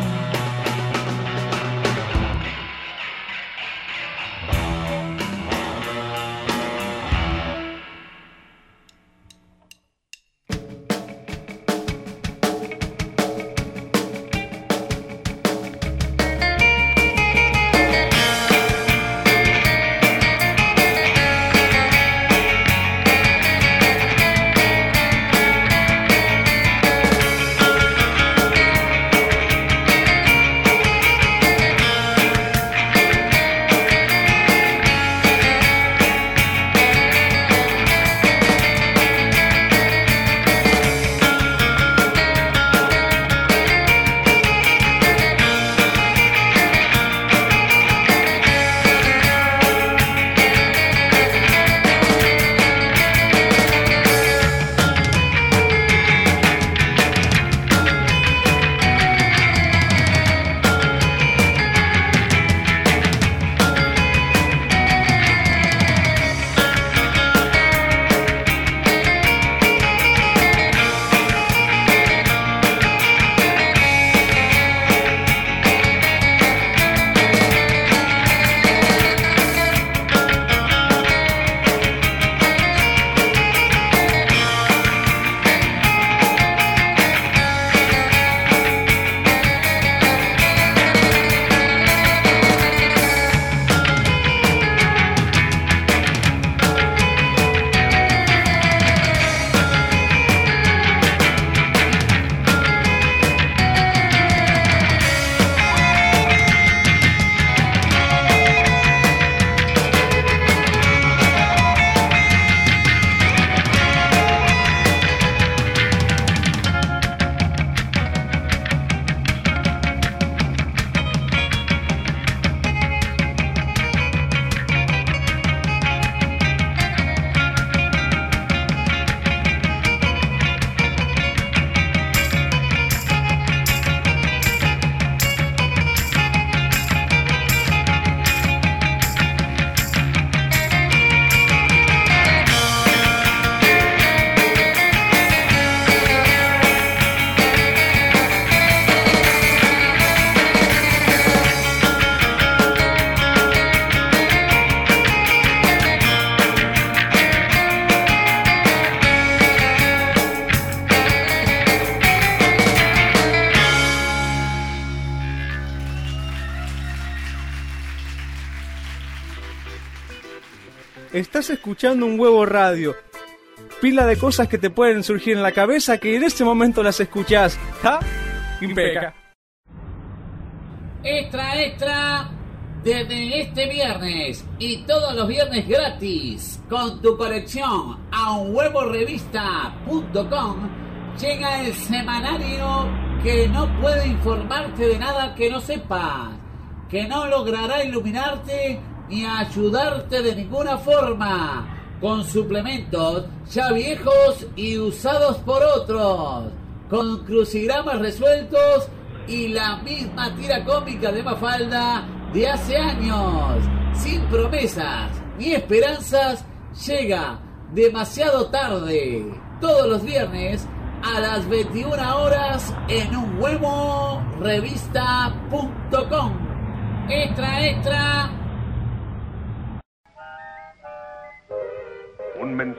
Estás escuchando Un Huevo Radio. Pila de cosas que te pueden surgir en la cabeza que en este momento las escuchás. ¿Ah? Impeca. Extra, extra. Desde este viernes y todos los viernes gratis, con tu colección a unhuevorevista.com, llega el semanario que no puede informarte de nada que no sepas, que no logrará iluminarte ni ayudarte de ninguna forma, con suplementos ya viejos y usados por otros, con crucigramas resueltos y la misma tira cómica de Mafalda de hace años, sin promesas ni esperanzas, llega demasiado tarde, todos los viernes a las 21 horas en unhuevorevista.com. Extra, extra.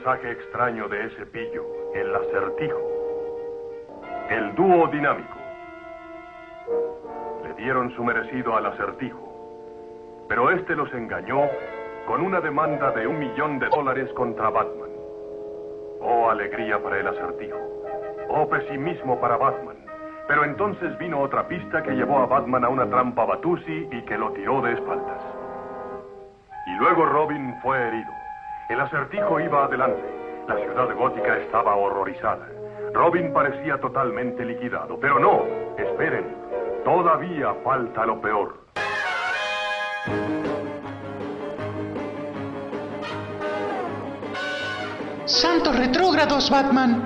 mensaje extraño de ese pillo, el acertijo. El dúo dinámico. Le dieron su merecido al acertijo, pero este los engañó con una demanda de $1 millón contra Batman. Oh, alegría para el acertijo. Oh, pesimismo para Batman. Pero entonces vino otra pista que llevó a Batman a una trampa Batusi y que lo tiró de espaldas. Y luego Robin fue herido. El acertijo iba adelante. La ciudad gótica estaba horrorizada. Robin parecía totalmente liquidado. Pero no, esperen. Todavía falta lo peor. ¡Santos retrógrados, Batman!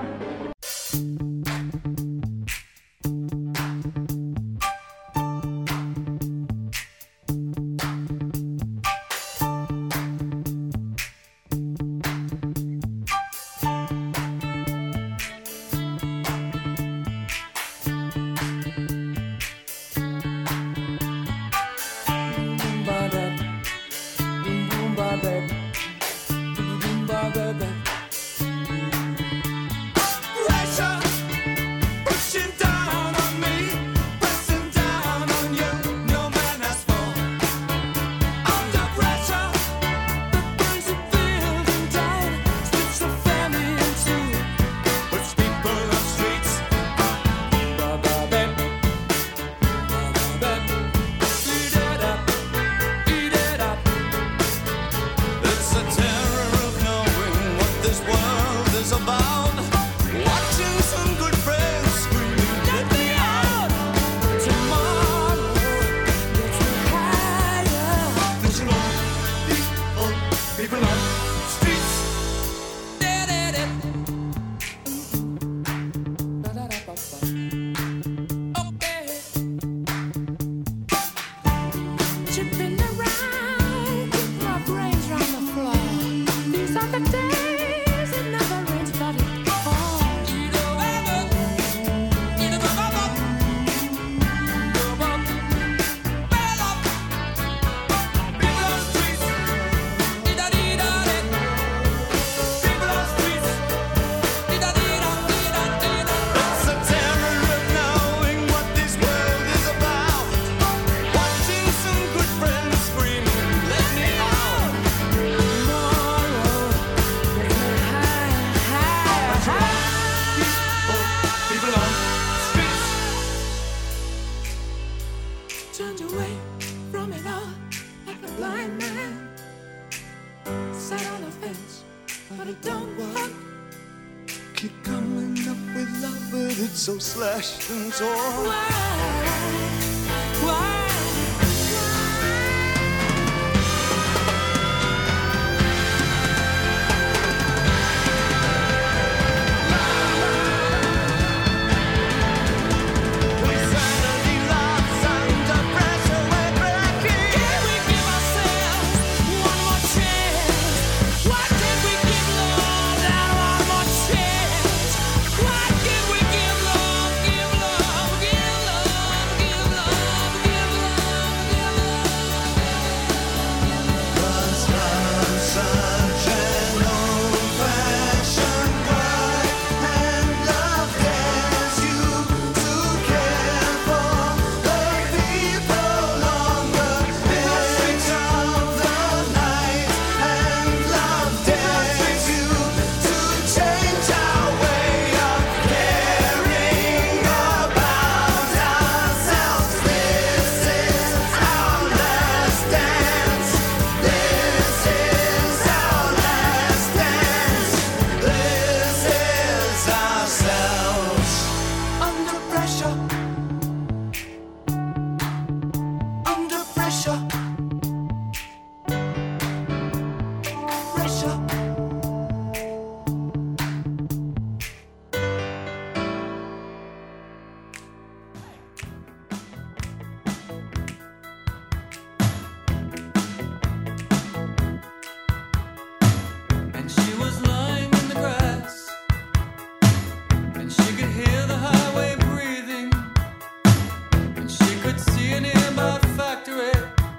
So slashed and torn. Why?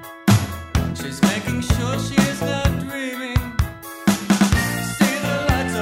She's making sure she is not dreaming. See the lights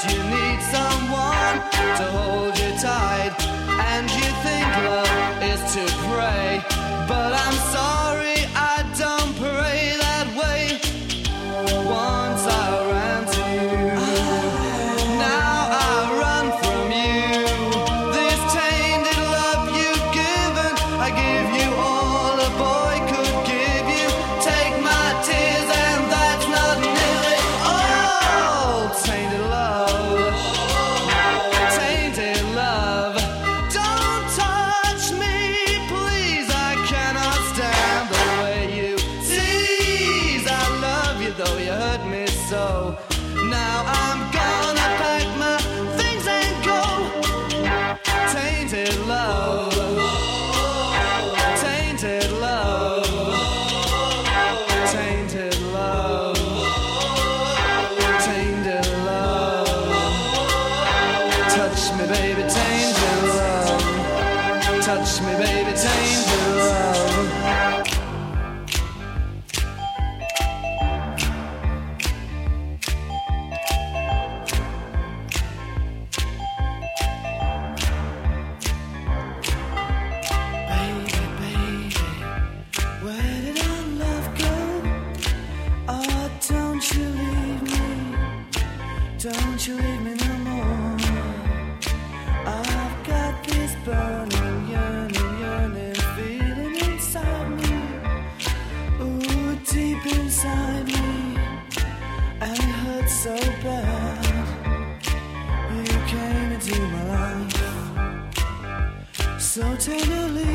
you need someone to hold you tight, and you think love is to pray, but I'm sorry, I don't pray that way. Once I ran to you, now I run from you. This tainted love you've given, I give you all a boy could give you. Take my tears and that's not nearly all. Tainted love, tainted love. Don't touch me, please, I cannot stand the way you tease. I love you though you hurt me so. Now I'm gonna pack my things and go. Tainted love, tainted love, tainted love, tainted love. Touch me, baby, tainted love. Touch me, baby, tainted love. Where did our love go? Oh, don't you leave me. Don't you leave me no more. I've got this burning, yearning, yearning feeling inside me. Ooh, deep inside me. And it hurts so bad. You came into my life so tenderly.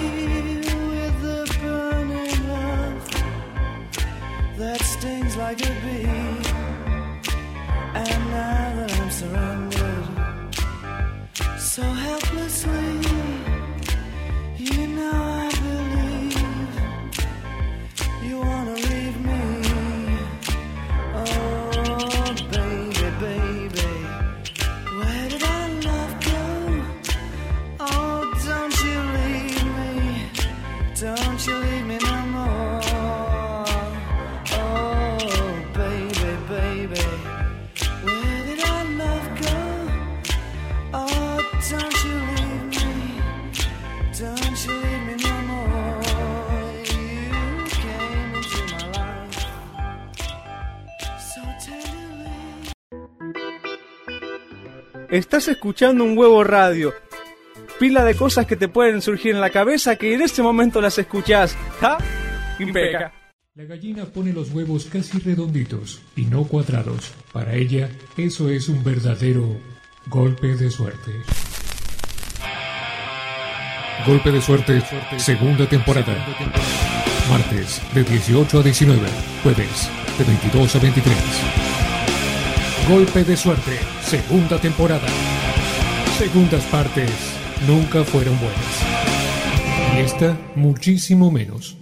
That stings like a bee. And now that I'm surrendered so helplessly, you know I believe you wanna leave me. Oh, baby, baby, where did our love go? Oh, don't you leave me. Don't you leave me no more. Estás escuchando Un Huevo Radio. Pila de cosas que te pueden surgir en la cabeza que en este momento las escuchás. ¿Ja? Impeca. La gallina pone los huevos casi redonditos y no cuadrados. Para ella, eso es un verdadero golpe de suerte. Golpe de suerte, segunda temporada. Martes de 18 a 19, jueves de 22 a 23. Golpe de suerte, segunda temporada. Segundas partes nunca fueron buenas. Y esta, muchísimo menos.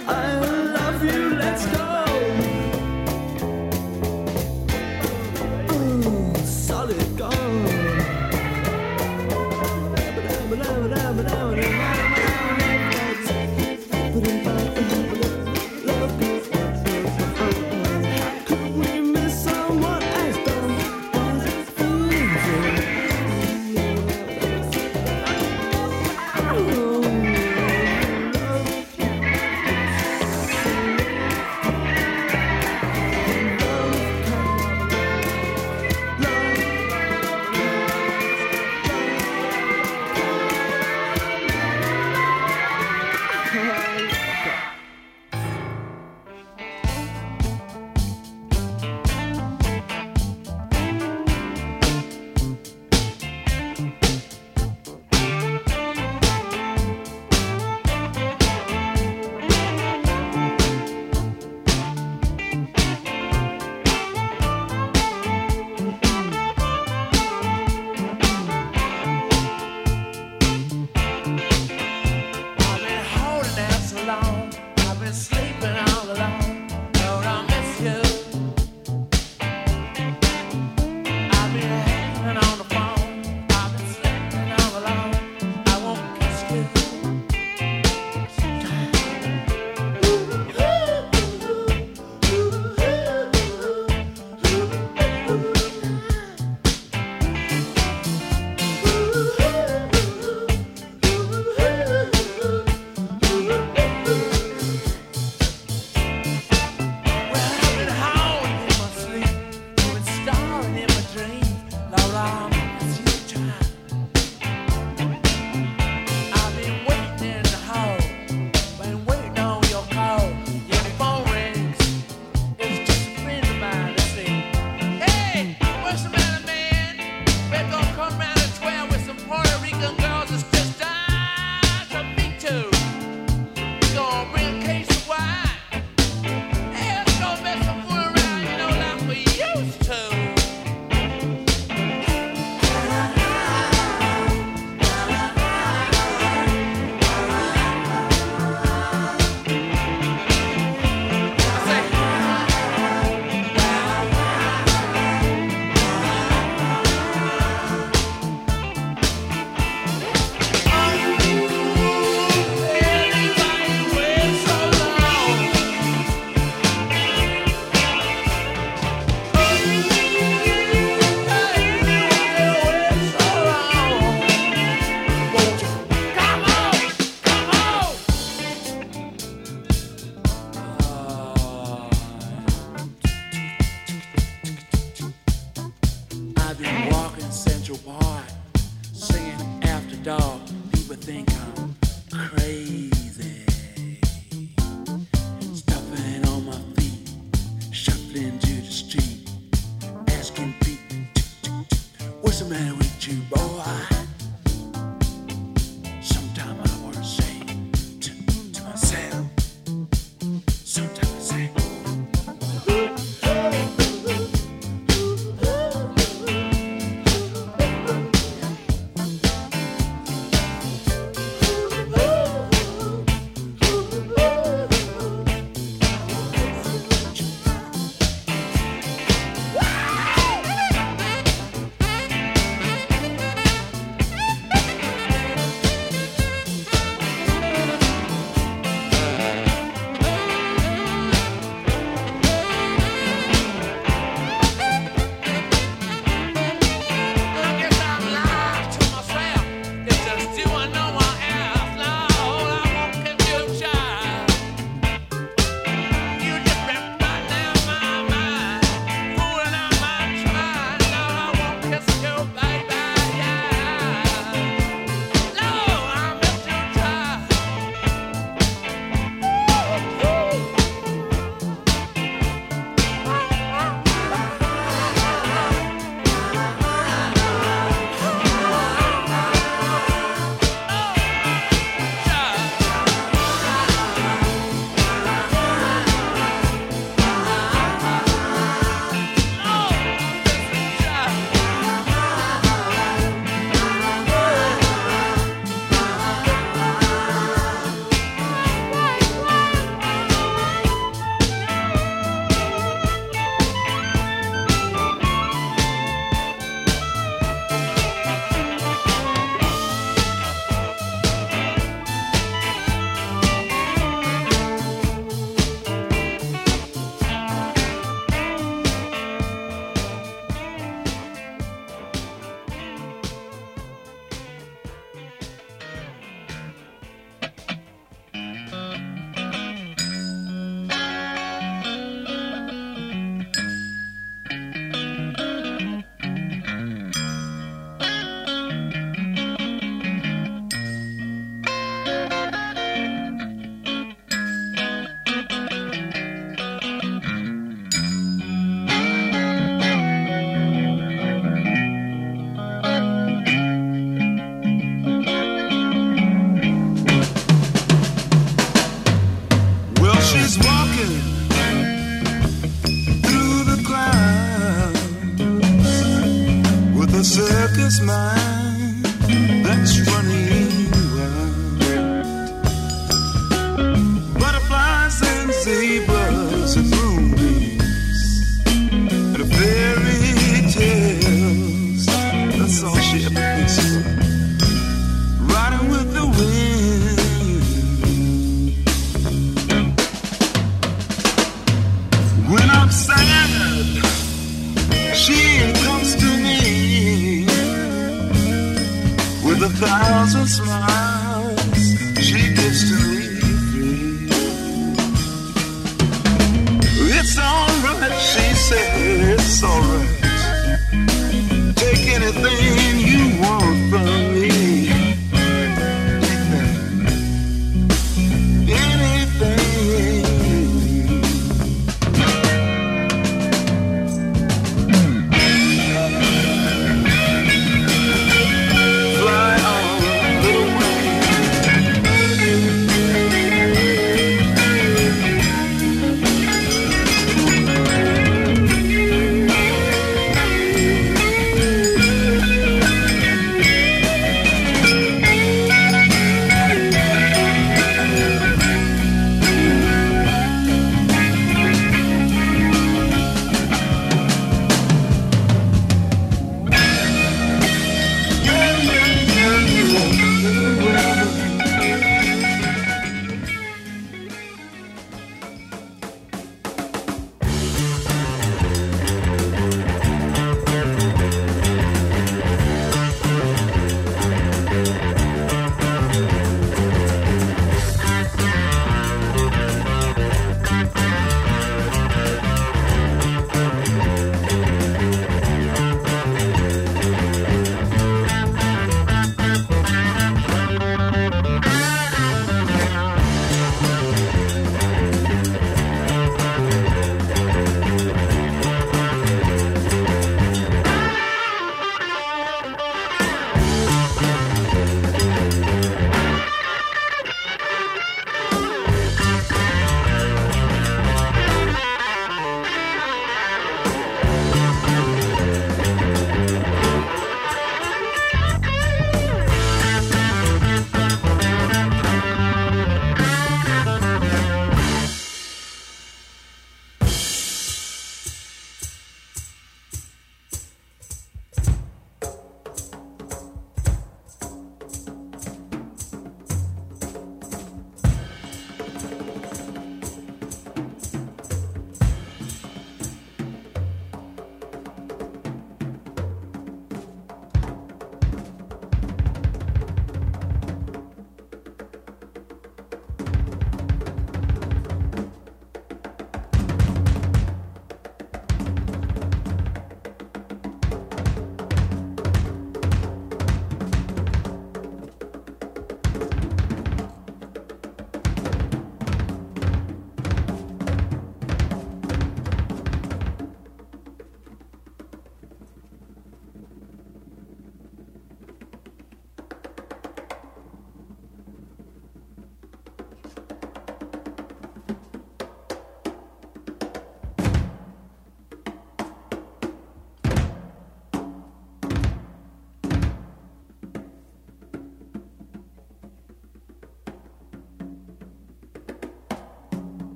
I love you, let's go. Oh, solid gold. Could we miss someone as done as She's walking through the crowd with a circus mind that's running wild. Butterflies and zebras and moonbeams and fairy tales. That's all she ever thinks of. Riding with the wind. When I'm sad, she comes to me with 1,000 smiles. She gives to me free. It's alright, she said, it's alright. Take anything you want from me. Fly on, little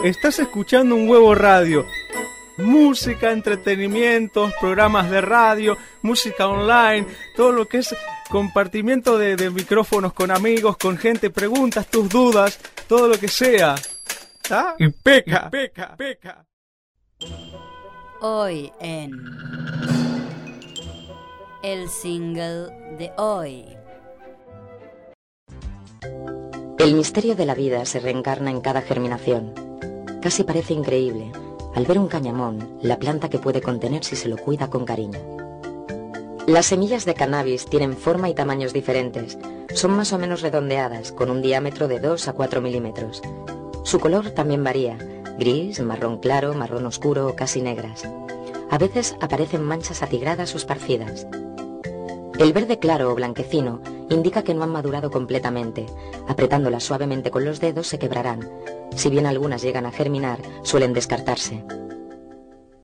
Estás escuchando Un Huevo Radio. Música, entretenimientos, programas de radio, música online, todo lo que es compartimiento de micrófonos con amigos, con gente, preguntas, tus dudas, todo lo que sea. ¿Ah? Y peca. Hoy en el single de hoy. El misterio de la vida se reencarna en cada germinación. Casi parece increíble, al ver un cañamón, la planta que puede contener si se lo cuida con cariño. Las semillas de cannabis tienen forma y tamaños diferentes. Son más o menos redondeadas, con un diámetro de 2 a 4 milímetros. Su color también varía, gris, marrón claro, marrón oscuro o casi negras. A veces aparecen manchas atigradas o esparcidas. El verde claro o blanquecino indica que no han madurado completamente. Apretándolas suavemente con los dedos se quebrarán. Si bien algunas llegan a germinar, suelen descartarse.